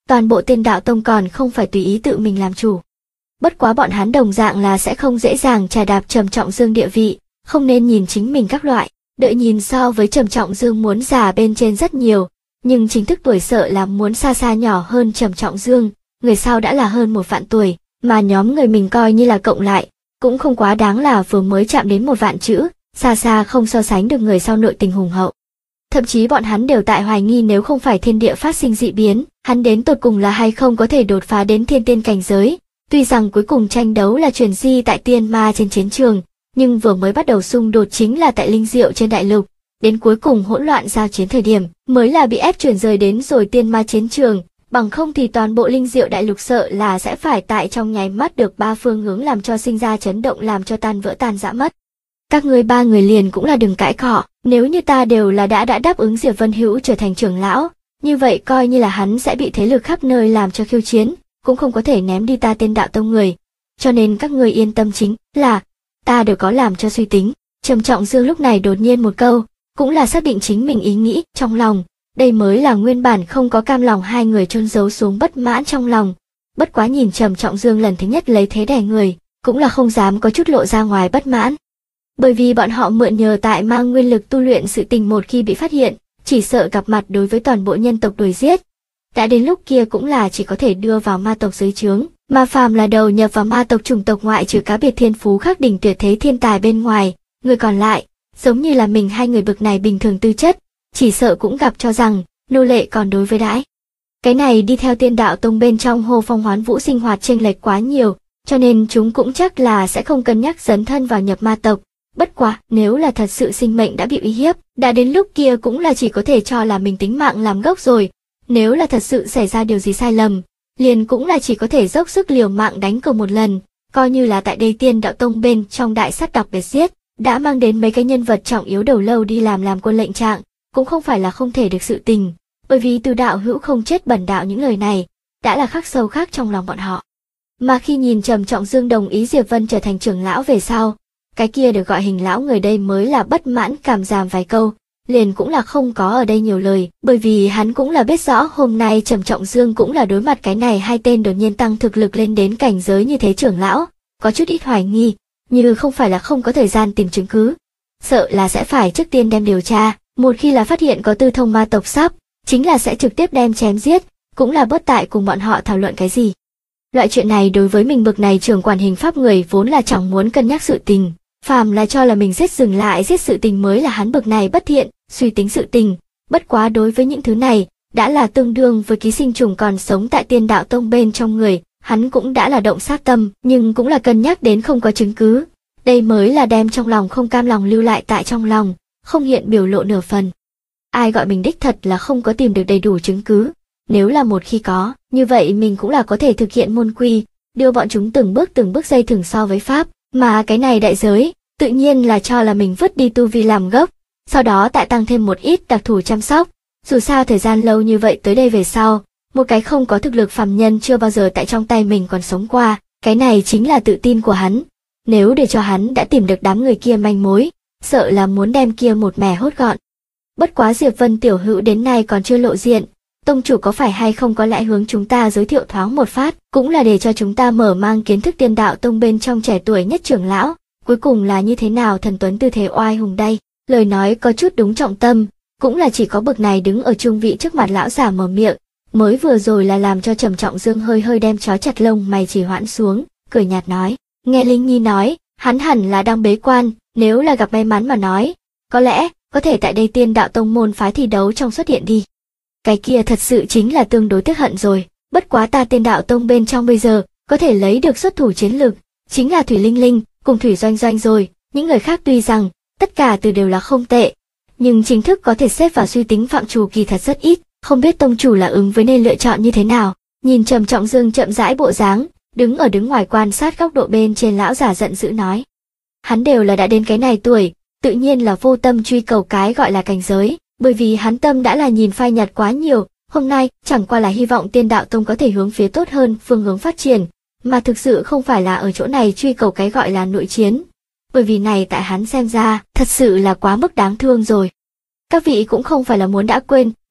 Speaker 1: toàn bộ Tiên Đạo Tông còn không phải tùy ý tự mình làm chủ. Bất quá bọn hắn đồng dạng là sẽ không dễ dàng trà đạp Trầm Trọng Dương địa vị, không nên nhìn chính mình các loại, đợi nhìn so với Trầm Trọng Dương muốn già bên trên rất nhiều, nhưng chính thức tuổi sợ là muốn xa xa nhỏ hơn Trầm Trọng Dương, người sau đã là hơn 1 vạn tuổi, mà nhóm người mình coi như là cộng lại, cũng không quá đáng là vừa mới chạm đến 1 vạn chữ, xa xa không so sánh được người sau nội tình hùng hậu. Thậm chí bọn hắn đều tại hoài nghi nếu không phải thiên địa phát sinh dị biến, hắn đến tột cùng là hay không có thể đột phá đến thiên tiên cảnh giới. Tuy rằng cuối cùng tranh đấu là truyền di tại tiên ma trên chiến trường, nhưng vừa mới bắt đầu xung đột chính là tại linh diệu trên đại lục, đến cuối cùng hỗn loạn giao chiến thời điểm mới là bị ép chuyển rời đến rồi tiên ma chiến trường, bằng không thì toàn bộ linh diệu đại lục sợ là sẽ phải tại trong nháy mắt được 3 phương hướng làm cho sinh ra chấn động, làm cho tan vỡ tan rã mất. Các ngươi 3 người liền cũng là đừng cãi cọ, nếu như ta đều là đã đáp ứng Diệp Vân Hữu trở thành trưởng lão, như vậy coi như là hắn sẽ bị thế lực khắp nơi làm cho khiêu chiến, cũng không có thể ném đi ta Tiên Đạo Tông người. Cho nên các ngươi yên tâm, chính là ta đều có làm cho suy tính. Trầm Trọng Dương lúc này đột nhiên một câu, cũng là xác định chính mình ý nghĩ trong lòng, đây mới là nguyên bản không có cam lòng hai người chôn giấu xuống bất mãn trong lòng. Bất quá nhìn Trầm Trọng Dương lần thứ nhất lấy thế đè người, cũng là không dám có chút lộ ra ngoài bất mãn. Bởi vì bọn họ mượn nhờ tại mang nguyên lực tu luyện sự tình, một khi bị phát hiện, chỉ sợ gặp mặt đối với toàn bộ nhân tộc đuổi giết. Đã đến lúc kia cũng là chỉ có thể đưa vào ma tộc dưới trướng, mà phàm là đầu nhập vào ma tộc chủng tộc ngoại trừ cá biệt thiên phú khắc đỉnh tuyệt thế thiên tài bên ngoài, người còn lại, giống như là mình hai người bực này bình thường tư chất, chỉ sợ cũng gặp cho rằng nô lệ còn đối với đãi. Cái này đi theo Tiên Đạo Tông bên trong Hồ Phong Hoán Vũ sinh hoạt chênh lệch quá nhiều, cho nên chúng cũng chắc là sẽ không cân nhắc dấn thân vào nhập ma tộc. Bất quá, nếu là thật sự sinh mệnh đã bị uy hiếp, đã đến lúc kia cũng là chỉ có thể cho là mình tính mạng làm gốc rồi. Nếu là thật sự xảy ra điều gì sai lầm, liền cũng là chỉ có thể dốc sức liều mạng đánh cược một lần, coi như là tại đây Tiên Đạo Tông bên trong đại sát đặc biệt giết, đã mang đến mấy cái nhân vật trọng yếu đầu lâu đi làm quân lệnh trạng, cũng không phải là không thể được sự tình, bởi vì từ đạo hữu không chết bẩn đạo những lời này, đã là khắc sâu khác trong lòng bọn họ. Mà khi nhìn Trầm Trọng Dương đồng ý Diệp Vân trở thành trưởng lão về sau, cái kia được gọi hình lão người đây mới là bất mãn cảm giảm vài câu, liền cũng là không có ở đây nhiều lời, bởi vì hắn cũng là biết rõ hôm nay Trầm Trọng Dương cũng là đối mặt cái này hai tên đột nhiên tăng thực lực lên đến cảnh giới như thế trưởng lão, có chút ít hoài nghi, như không phải là không có thời gian tìm chứng cứ, sợ là sẽ phải trước tiên đem điều tra, một khi là phát hiện có tư thông ma tộc sắp, chính là sẽ trực tiếp đem chém giết, cũng là bớt tại cùng bọn họ thảo luận cái gì. Loại chuyện này đối với mình bực này trưởng quản hình pháp người vốn là chẳng muốn cân nhắc sự tình, phàm là cho là mình giết dừng lại giết sự tình mới là hắn bực này bất thiện, suy tính sự tình. Bất quá đối với những thứ này, đã là tương đương với ký sinh trùng còn sống tại Tiên Đạo Tông bên trong người, hắn cũng đã là động sát tâm, nhưng cũng là cân nhắc đến không có chứng cứ. Đây mới là đem trong lòng không cam lòng lưu lại tại trong lòng, không hiện biểu lộ nửa phần. Ai gọi mình đích thật là không có tìm được đầy đủ chứng cứ, nếu là một khi có, như vậy mình cũng là có thể thực hiện môn quy, đưa bọn chúng từng bước dây thừng so với pháp, mà cái này đại giới, tự nhiên là cho là mình vứt đi tu vi làm gốc, sau đó tại tăng thêm một ít đặc thù chăm sóc. Dù sao thời gian lâu như vậy tới đây về sau, một cái không có thực lực phàm nhân chưa bao giờ tại trong tay mình còn sống qua, cái này chính là tự tin của hắn. Nếu để cho hắn đã tìm được đám người kia manh mối, sợ là muốn đem kia một mẻ hốt gọn. Bất quá Diệp Vân tiểu hữu đến nay còn chưa lộ diện, tông chủ có phải hay không có lẽ hướng chúng ta giới thiệu thoáng một phát, cũng là để cho chúng ta mở mang kiến thức Tiên Đạo Tông bên trong trẻ tuổi nhất trưởng lão, cuối cùng là như thế nào thần tuấn tư thế oai hùng đây. Lời nói có chút đúng trọng tâm, cũng là chỉ có bậc này đứng ở trung vị trước mặt lão giả mở miệng, mới vừa rồi là làm cho Trầm Trọng Dương hơi đem chó chặt lông mày chỉ hoãn xuống, cười nhạt nói, nghe Linh Nhi nói, hắn hẳn là đang bế quan, nếu là gặp may mắn mà nói, có lẽ có thể tại đây Tiên Đạo Tông môn phái thi đấu trong xuất hiện đi. Cái kia thật sự chính là tương đối tiếc hận rồi, bất quá ta Tiên Đạo Tông bên trong bây giờ có thể lấy được xuất thủ chiến lực, chính là Thủy Linh Linh cùng Thủy Doanh Doanh rồi, những người khác tuy rằng tất cả từ đều là không tệ, nhưng chính thức có thể xếp vào suy tính phạm trù kỳ thật rất ít, không biết tông chủ là ứng với nên lựa chọn như thế nào. Nhìn Trầm Trọng Dương chậm rãi bộ dáng, đứng ngoài quan sát góc độ bên trên lão giả giận dữ nói. Hắn đều là đã đến cái này tuổi, tự nhiên là vô tâm truy cầu cái gọi là cảnh giới, bởi vì hắn tâm đã là nhìn phai nhạt quá nhiều, hôm nay chẳng qua là hy vọng Tiên Đạo Tông có thể hướng phía tốt hơn phương hướng phát triển, mà thực sự không phải là ở chỗ này truy cầu cái gọi là nội chiến. Bởi vì này tại hắn xem ra, thật sự là quá mức đáng thương rồi. Các vị cũng không phải là muốn đã quên,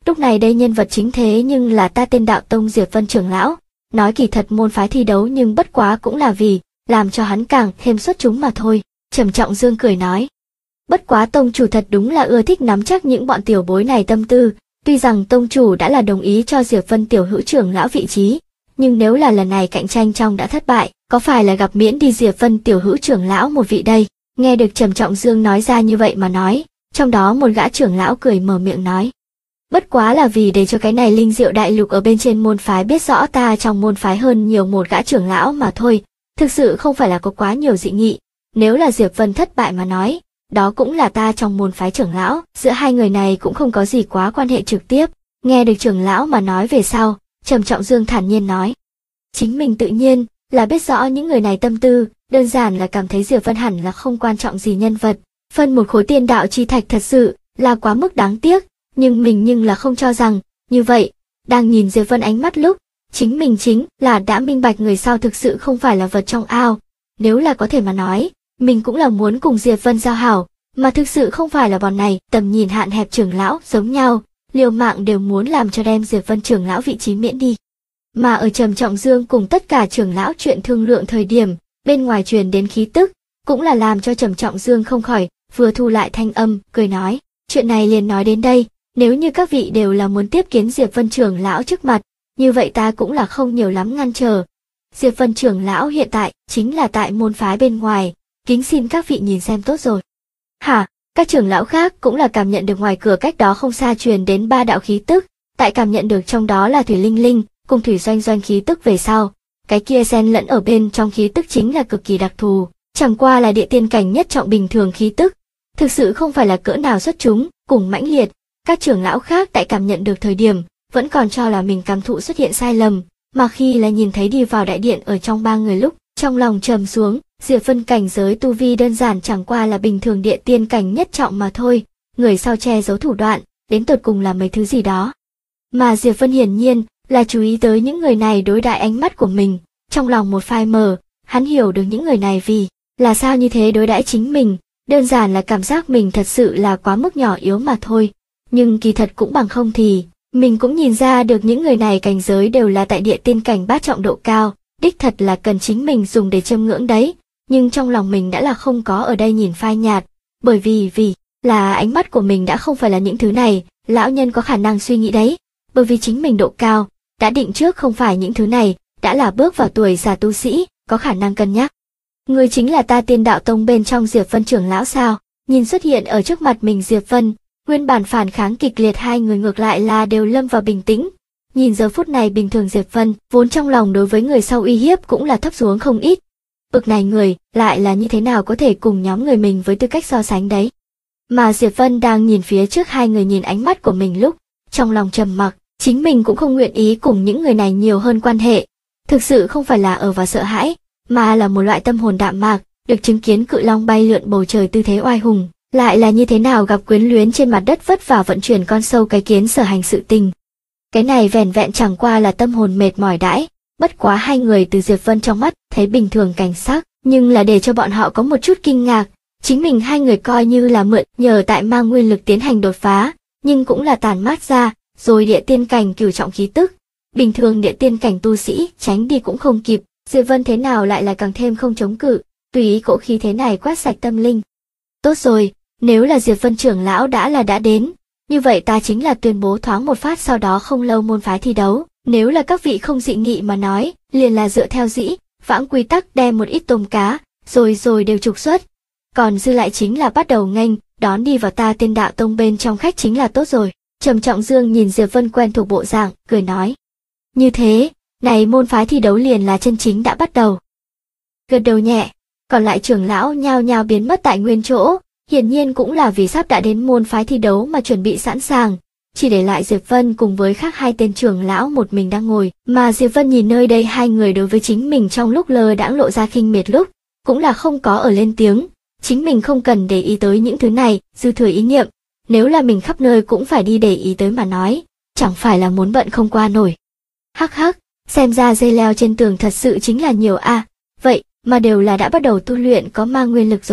Speaker 1: Lúc này đây nhân vật chính thế nhưng là ta Tiên Đạo Tông Diệp Vân trưởng lão, nói kỳ thật môn phái thi đấu nhưng bất quá cũng là vì làm cho hắn càng thêm xuất chúng mà thôi. Trầm Trọng Dương cười nói. Bất quá tông chủ thật đúng là ưa thích nắm chắc những bọn tiểu bối này tâm tư, tuy rằng tông chủ đã là đồng ý cho Diệp Vân tiểu hữu trưởng lão vị trí, nhưng nếu là lần này cạnh tranh trong đã thất bại, có phải là gặp miễn đi Diệp Vân tiểu hữu trưởng lão một vị đây? Nghe được Trầm Trọng Dương nói ra như vậy mà nói, trong đó một gã trưởng lão cười mở miệng nói. Bất quá là vì để cho cái này linh diệu đại lục ở bên trên môn phái biết rõ ta trong môn phái hơn nhiều một gã trưởng lão mà thôi, thực sự không phải là có quá nhiều dị nghị, nếu là Diệp Vân thất bại mà nói, đó cũng là ta trong môn phái trưởng lão, giữa hai người này cũng không có gì quá quan hệ trực tiếp. Nghe được trưởng lão mà nói về sau, Trầm Trọng Dương thản nhiên nói. Chính mình tự nhiên là biết rõ những người này tâm tư, đơn giản là cảm thấy Diệp Vân hẳn là không quan trọng gì nhân vật, phân một khối tiên đạo chi thạch thật sự là quá mức đáng tiếc, nhưng mình nhưng là không cho rằng, như vậy, đang nhìn Diệp Vân ánh mắt lúc, chính mình chính là đã minh bạch người sau thực sự không phải là vật trong ao, nếu là có thể mà nói, mình cũng là muốn cùng Diệp Vân giao hảo, mà thực sự không phải là bọn này tầm nhìn hạn hẹp trưởng lão giống nhau, liều mạng đều muốn làm cho đem Diệp Vân trưởng lão vị trí miễn đi. Mà ở Trầm Trọng Dương cùng tất cả trưởng lão chuyện thương lượng thời điểm, bên ngoài truyền đến khí tức, cũng là làm cho Trầm Trọng Dương không khỏi vừa thu lại thanh âm, cười nói, chuyện này liền nói đến đây, nếu như các vị đều là muốn tiếp kiến Diệp Vân trưởng lão trước mặt, như vậy ta cũng là không nhiều lắm ngăn trở. Diệp Vân trưởng lão hiện tại chính là tại môn phái bên ngoài, kính xin các vị nhìn xem tốt rồi. Hả? Các trưởng lão khác cũng là cảm nhận được ngoài cửa cách đó không xa truyền đến ba đạo khí tức, tại cảm nhận được trong đó là Thủy Linh Linh cùng Thủy Doanh Doanh khí tức về sau, cái kia xen lẫn ở bên trong khí tức chính là cực kỳ đặc thù, chẳng qua là địa tiên cảnh nhất trọng bình thường khí tức, thực sự không phải là cỡ nào xuất chúng, cùng mãnh liệt. Các trưởng lão khác tại cảm nhận được thời điểm, vẫn còn cho là mình cảm thụ xuất hiện sai lầm, mà khi là nhìn thấy đi vào đại điện ở trong ba người lúc, trong lòng trầm xuống, Diệp Vân cảnh giới tu vi đơn giản chẳng qua là bình thường địa tiên cảnh nhất trọng mà thôi, người sau che giấu thủ đoạn, đến tột cùng là mấy thứ gì đó. Mà Diệp Vân hiển nhiên là chú ý tới những người này đối đại ánh mắt của mình, trong lòng một phai mờ, hắn hiểu được những người này vì là sao như thế đối đãi chính mình, đơn giản là cảm giác mình thật sự là quá mức nhỏ yếu mà thôi. Nhưng kỳ thật cũng bằng không thì, mình cũng nhìn ra được những người này cảnh giới đều là tại địa tiên cảnh bát trọng độ cao, đích thật là cần chính mình dùng để chiêm ngưỡng đấy, nhưng trong lòng mình đã là không có ở đây nhìn phai nhạt, bởi vì là ánh mắt của mình đã không phải là những thứ này, lão nhân có khả năng suy nghĩ đấy, bởi vì chính mình độ cao, đã định trước không phải những thứ này, đã là bước vào tuổi già tu sĩ, có khả năng cân nhắc. Người chính là ta Tiên Đạo Tông bên trong Diệp Vân trưởng lão sao? Nhìn xuất hiện ở trước mặt mình Diệp Vân, nguyên bản phản kháng kịch liệt hai người ngược lại là đều lâm vào bình tĩnh. Nhìn giờ phút này bình thường Diệp Vân, vốn trong lòng đối với người sau uy hiếp cũng là thấp xuống không ít. Bực này người, lại là như thế nào có thể cùng nhóm người mình với tư cách so sánh đấy. Mà Diệp Vân đang nhìn phía trước hai người nhìn ánh mắt của mình lúc, trong lòng trầm mặc, chính mình cũng không nguyện ý cùng những người này nhiều hơn quan hệ. Thực sự không phải là ở vào sợ hãi, mà là một loại tâm hồn đạm mạc, được chứng kiến cự long bay lượn bầu trời tư thế oai hùng, lại là như thế nào gặp quyến luyến trên mặt đất vất vả vận chuyển con sâu cái kiến sở hành sự tình. Cái này vẻn vẹn chẳng qua là tâm hồn mệt mỏi đãi, bất quá hai người từ Diệp Vân trong mắt thấy bình thường cảnh sắc, nhưng là để cho bọn họ có một chút kinh ngạc, chính mình hai người coi như là mượn nhờ tại mang nguyên lực tiến hành đột phá, nhưng cũng là tàn mát ra, rồi địa tiên cảnh cửu trọng khí tức. Bình thường địa tiên cảnh tu sĩ tránh đi cũng không kịp, Diệp Vân thế nào lại là càng thêm không chống cự, tùy ý cỗ khí thế này quét sạch tâm linh. Tốt rồi, nếu là Diệp Vân trưởng lão đã đến, như vậy ta chính là tuyên bố thoáng một phát sau đó không lâu môn phái thi đấu, nếu là các vị không dị nghị mà nói, liền là dựa theo dĩ vãng quy tắc đem một ít tôm cá, rồi đều trục xuất. Còn dư lại chính là bắt đầu nghênh, đón đi vào ta Tiên Đạo Tông bên trong khách chính là tốt rồi. Trầm Trọng Dương nhìn Diệp Vân quen thuộc bộ dạng, cười nói. Như thế, này môn phái thi đấu liền là chân chính đã bắt đầu. Gật đầu nhẹ, còn lại trưởng lão nhao nhao biến mất tại nguyên chỗ, hiển nhiên cũng là vì sắp đã đến môn phái thi đấu mà chuẩn bị sẵn sàng. Chỉ để lại Diệp Vân cùng với khác hai tên trưởng lão một mình đang ngồi, mà Diệp Vân nhìn nơi đây hai người đối với chính mình trong lúc lơ đãng lộ ra khinh miệt lúc, cũng là không có ở lên tiếng, chính mình không cần để ý tới những thứ này, dư thừa ý niệm, nếu là mình khắp nơi cũng phải đi để ý tới mà nói, chẳng phải là muốn bận không qua nổi. Hắc hắc, xem ra dây leo trên tường thật sự chính là nhiều a, vậy mà đều là đã bắt đầu tu luyện có mang nguyên lực rồi.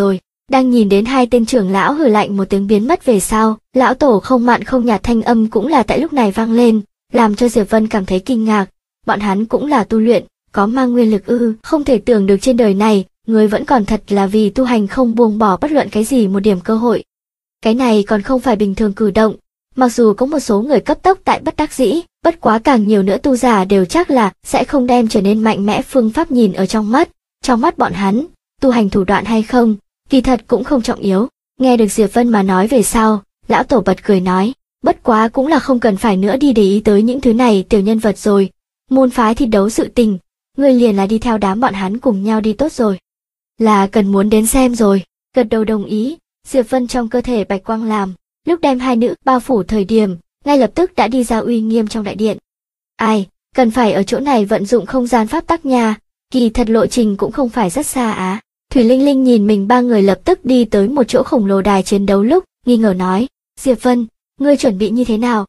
Speaker 1: Đang nhìn đến hai tên trưởng lão hừ lạnh một tiếng biến mất về sau, lão tổ không mặn không nhạt thanh âm cũng là tại lúc này vang lên, làm cho Diệp Vân cảm thấy kinh ngạc. Bọn hắn cũng là tu luyện, có mang nguyên lực ư? Không thể tưởng được trên đời này, người vẫn còn thật là vì tu hành không buông bỏ bất luận cái gì một điểm cơ hội. Cái này còn không phải bình thường cử động, mặc dù có một số người cấp tốc tại bất đắc dĩ, bất quá càng nhiều nữa tu giả đều chắc là sẽ không đem trở nên mạnh mẽ phương pháp nhìn ở trong mắt bọn hắn, tu hành thủ đoạn hay không, kỳ thật cũng không trọng yếu. Nghe được Diệp Vân mà nói về sau, lão tổ bật cười nói, bất quá cũng là không cần phải nữa đi để ý tới những thứ này tiểu nhân vật rồi, môn phái thi đấu sự tình, ngươi liền là đi theo đám bọn hắn cùng nhau đi tốt rồi. Là cần muốn đến xem rồi, gật đầu đồng ý. Diệp Vân trong cơ thể bạch quang làm, lúc đem hai nữ bao phủ thời điểm, ngay lập tức đã đi ra uy nghiêm trong đại điện. Ai, cần phải ở chỗ này vận dụng không gian pháp tắc nha, kỳ thật lộ trình cũng không phải rất xa á. Thủy Linh Linh nhìn mình ba người lập tức đi tới một chỗ khổng lồ đài chiến đấu lúc, nghi ngờ nói, Diệp Vân, ngươi chuẩn bị như thế nào,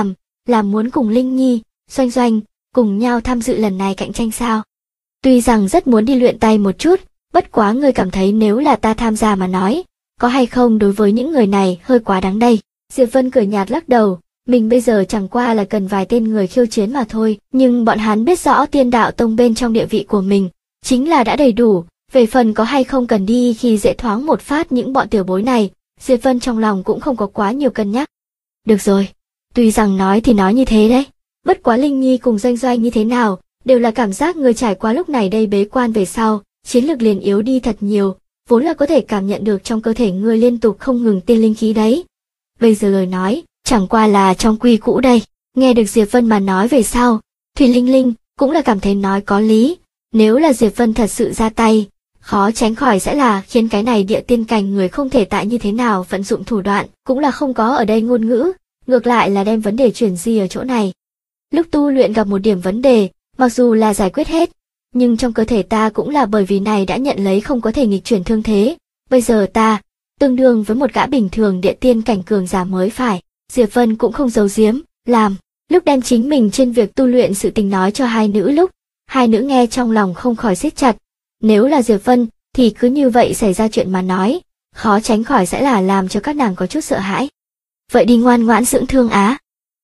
Speaker 1: làm muốn cùng Linh Nhi, Doanh Doanh, cùng nhau tham dự lần này cạnh tranh sao? Tuy rằng rất muốn đi luyện tay một chút, bất quá ngươi cảm thấy nếu là ta tham gia mà nói, có hay không đối với những người này hơi quá đáng đây. Diệp Vân cười nhạt lắc đầu, mình bây giờ chẳng qua là cần vài tên người khiêu chiến mà thôi, nhưng bọn hắn biết rõ Tiên Đạo Tông bên trong địa vị của mình, chính là đã đầy đủ, về phần có hay không cần đi khi dễ thoáng một phát những bọn tiểu bối này, Diệp Vân trong lòng cũng không có quá nhiều cân nhắc. Được rồi, tuy rằng nói thì nói như thế đấy, bất quá Linh Nhi cùng Doanh Doanh như thế nào, đều là cảm giác người trải qua lúc này đây bế quan về sau, chiến lực liền yếu đi thật nhiều, vốn là có thể cảm nhận được trong cơ thể ngươi liên tục không ngừng tiên linh khí đấy. Bây giờ lời nói, chẳng qua là trong quy cũ đây. Nghe được Diệp Vân mà nói về sau, Thủy Linh Linh cũng là cảm thấy nói có lý. Nếu là Diệp Vân thật sự ra tay, khó tránh khỏi sẽ là khiến cái này địa tiên cảnh người không thể tại như thế nào vận dụng thủ đoạn, cũng là không có ở đây ngôn ngữ, ngược lại là đem vấn đề chuyển di ở chỗ này. Lúc tu luyện gặp một điểm vấn đề, mặc dù là giải quyết hết, nhưng trong cơ thể ta cũng là bởi vì này đã nhận lấy không có thể nghịch chuyển thương thế. Bây giờ ta, tương đương với một gã bình thường địa tiên cảnh cường giả mới phải. Diệp Vân cũng không giấu giếm, làm. Lúc đem chính mình trên việc tu luyện sự tình nói cho hai nữ lúc, hai nữ nghe trong lòng không khỏi siết chặt. Nếu là Diệp Vân, thì cứ như vậy xảy ra chuyện mà nói, khó tránh khỏi sẽ là làm cho các nàng có chút sợ hãi. Vậy đi ngoan ngoãn dưỡng thương á.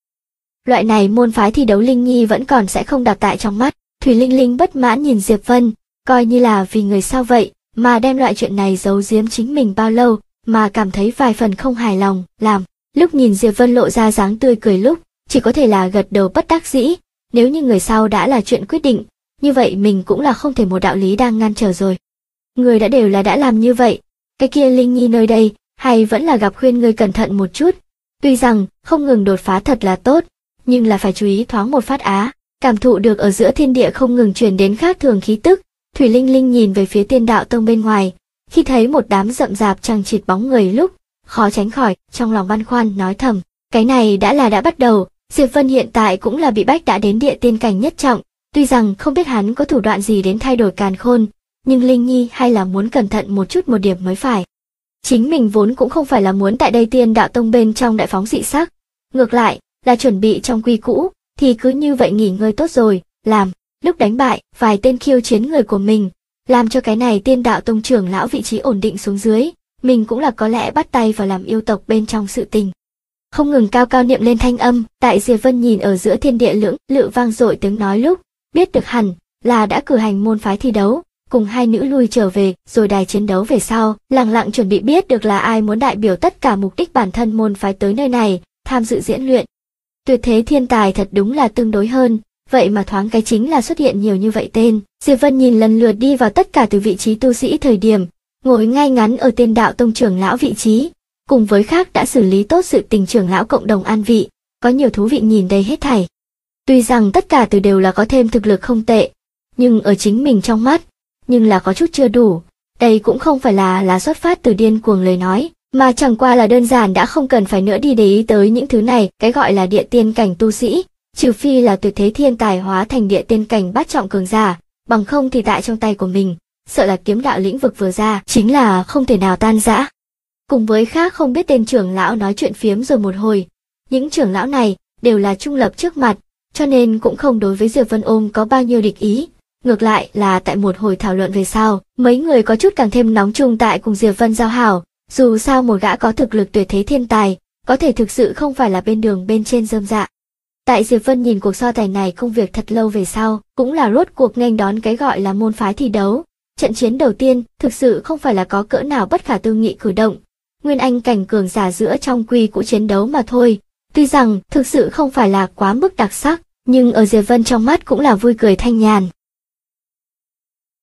Speaker 1: Loại này môn phái thi đấu Linh Nhi vẫn còn sẽ không đặt tại trong mắt. Thủy Linh Linh bất mãn nhìn Diệp Vân, coi như là vì người sao vậy, mà đem loại chuyện này giấu giếm chính mình bao lâu, mà cảm thấy vài phần không hài lòng, làm. Lúc nhìn Diệp Vân lộ ra dáng tươi cười lúc, chỉ có thể là gật đầu bất đắc dĩ, nếu như người sau đã là chuyện quyết định, như vậy mình cũng là không thể một đạo lý đang ngăn trở rồi. Người đã đều là đã làm như vậy, cái kia Linh Nhi nơi đây, hay vẫn là gặp khuyên ngươi cẩn thận một chút, tuy rằng không ngừng đột phá thật là tốt, nhưng là phải chú ý thoáng một phát á. Cảm thụ được ở giữa thiên địa không ngừng truyền đến khác thường khí tức, Thủy Linh Linh nhìn về phía Tiên Đạo Tông bên ngoài, khi thấy một đám rậm rạp chằng chịt bóng người lúc, khó tránh khỏi trong lòng băn khoăn nói thầm, cái này đã bắt đầu, Diệp Vân hiện tại cũng là bị bách đã đến địa tiên cảnh nhất trọng, tuy rằng không biết hắn có thủ đoạn gì đến thay đổi càn khôn, nhưng Linh Nhi hay là muốn cẩn thận một chút một điểm mới phải. Chính mình vốn cũng không phải là muốn tại đây Tiên Đạo Tông bên trong đại phóng dị sắc, ngược lại là chuẩn bị trong quy cũ, thì cứ như vậy nghỉ ngơi tốt rồi, làm. Lúc đánh bại vài tên khiêu chiến người của mình, làm cho cái này Tiên Đạo Tông trưởng lão vị trí ổn định xuống dưới, mình cũng là có lẽ bắt tay vào làm yêu tộc bên trong sự tình. Không ngừng cao cao niệm lên thanh âm, tại Diệp Vân nhìn ở giữa thiên địa lưỡng lự vang dội tiếng nói lúc, biết được hẳn là đã cử hành môn phái thi đấu, cùng hai nữ lui trở về, rồi đài chiến đấu về sau, lặng lặng chuẩn bị biết được là ai muốn đại biểu tất cả mục đích bản thân môn phái tới nơi này, tham dự diễn luyện. Tuyệt thế thiên tài thật đúng là tương đối hơn, vậy mà thoáng cái chính là xuất hiện nhiều như vậy tên. Diệp Vân nhìn lần lượt đi vào tất cả từ vị trí tu sĩ thời điểm, ngồi ngay ngắn ở Tiên Đạo Tông trưởng lão vị trí, cùng với khác đã xử lý tốt sự tình trưởng lão cộng đồng an vị, có nhiều thú vị nhìn đây hết thảy. Tuy rằng tất cả từ đều là có thêm thực lực không tệ, nhưng ở chính mình trong mắt, nhưng là có chút chưa đủ. Đây cũng không phải là xuất phát từ điên cuồng lời nói, mà chẳng qua là đơn giản đã không cần phải nữa đi để ý tới những thứ này, cái gọi là địa tiên cảnh tu sĩ, trừ phi là tuyệt thế thiên tài hóa thành địa tiên cảnh bát trọng cường giả, bằng không thì tại trong tay của mình, sợ là kiếm đạo lĩnh vực vừa ra, chính là không thể nào tan rã. Cùng với khác không biết tên trưởng lão nói chuyện phiếm rồi một hồi, những trưởng lão này đều là trung lập trước mặt, cho nên cũng không đối với Diệp Vân ôm có bao nhiêu địch ý, Ngược lại là tại một hồi thảo luận về sau, mấy người có chút càng thêm nóng chung tại cùng Diệp Vân giao hảo, dù sao một gã có thực lực tuyệt thế thiên tài, có thể thực sự không phải là bên đường bên trên rơm rạ. Tại Diệp Vân nhìn cuộc so tài này công việc thật lâu về sau, cũng là rốt cuộc nghênh đón cái gọi là môn phái thi đấu. Trận chiến đầu tiên thực sự không phải là có cỡ nào bất khả tư nghị cử động. Nguyên Anh cảnh cường giả giữa trong quy cũ chiến đấu mà thôi. Tuy rằng thực sự không phải là quá mức đặc sắc, nhưng ở Diệp Vân trong mắt cũng là vui cười thanh nhàn.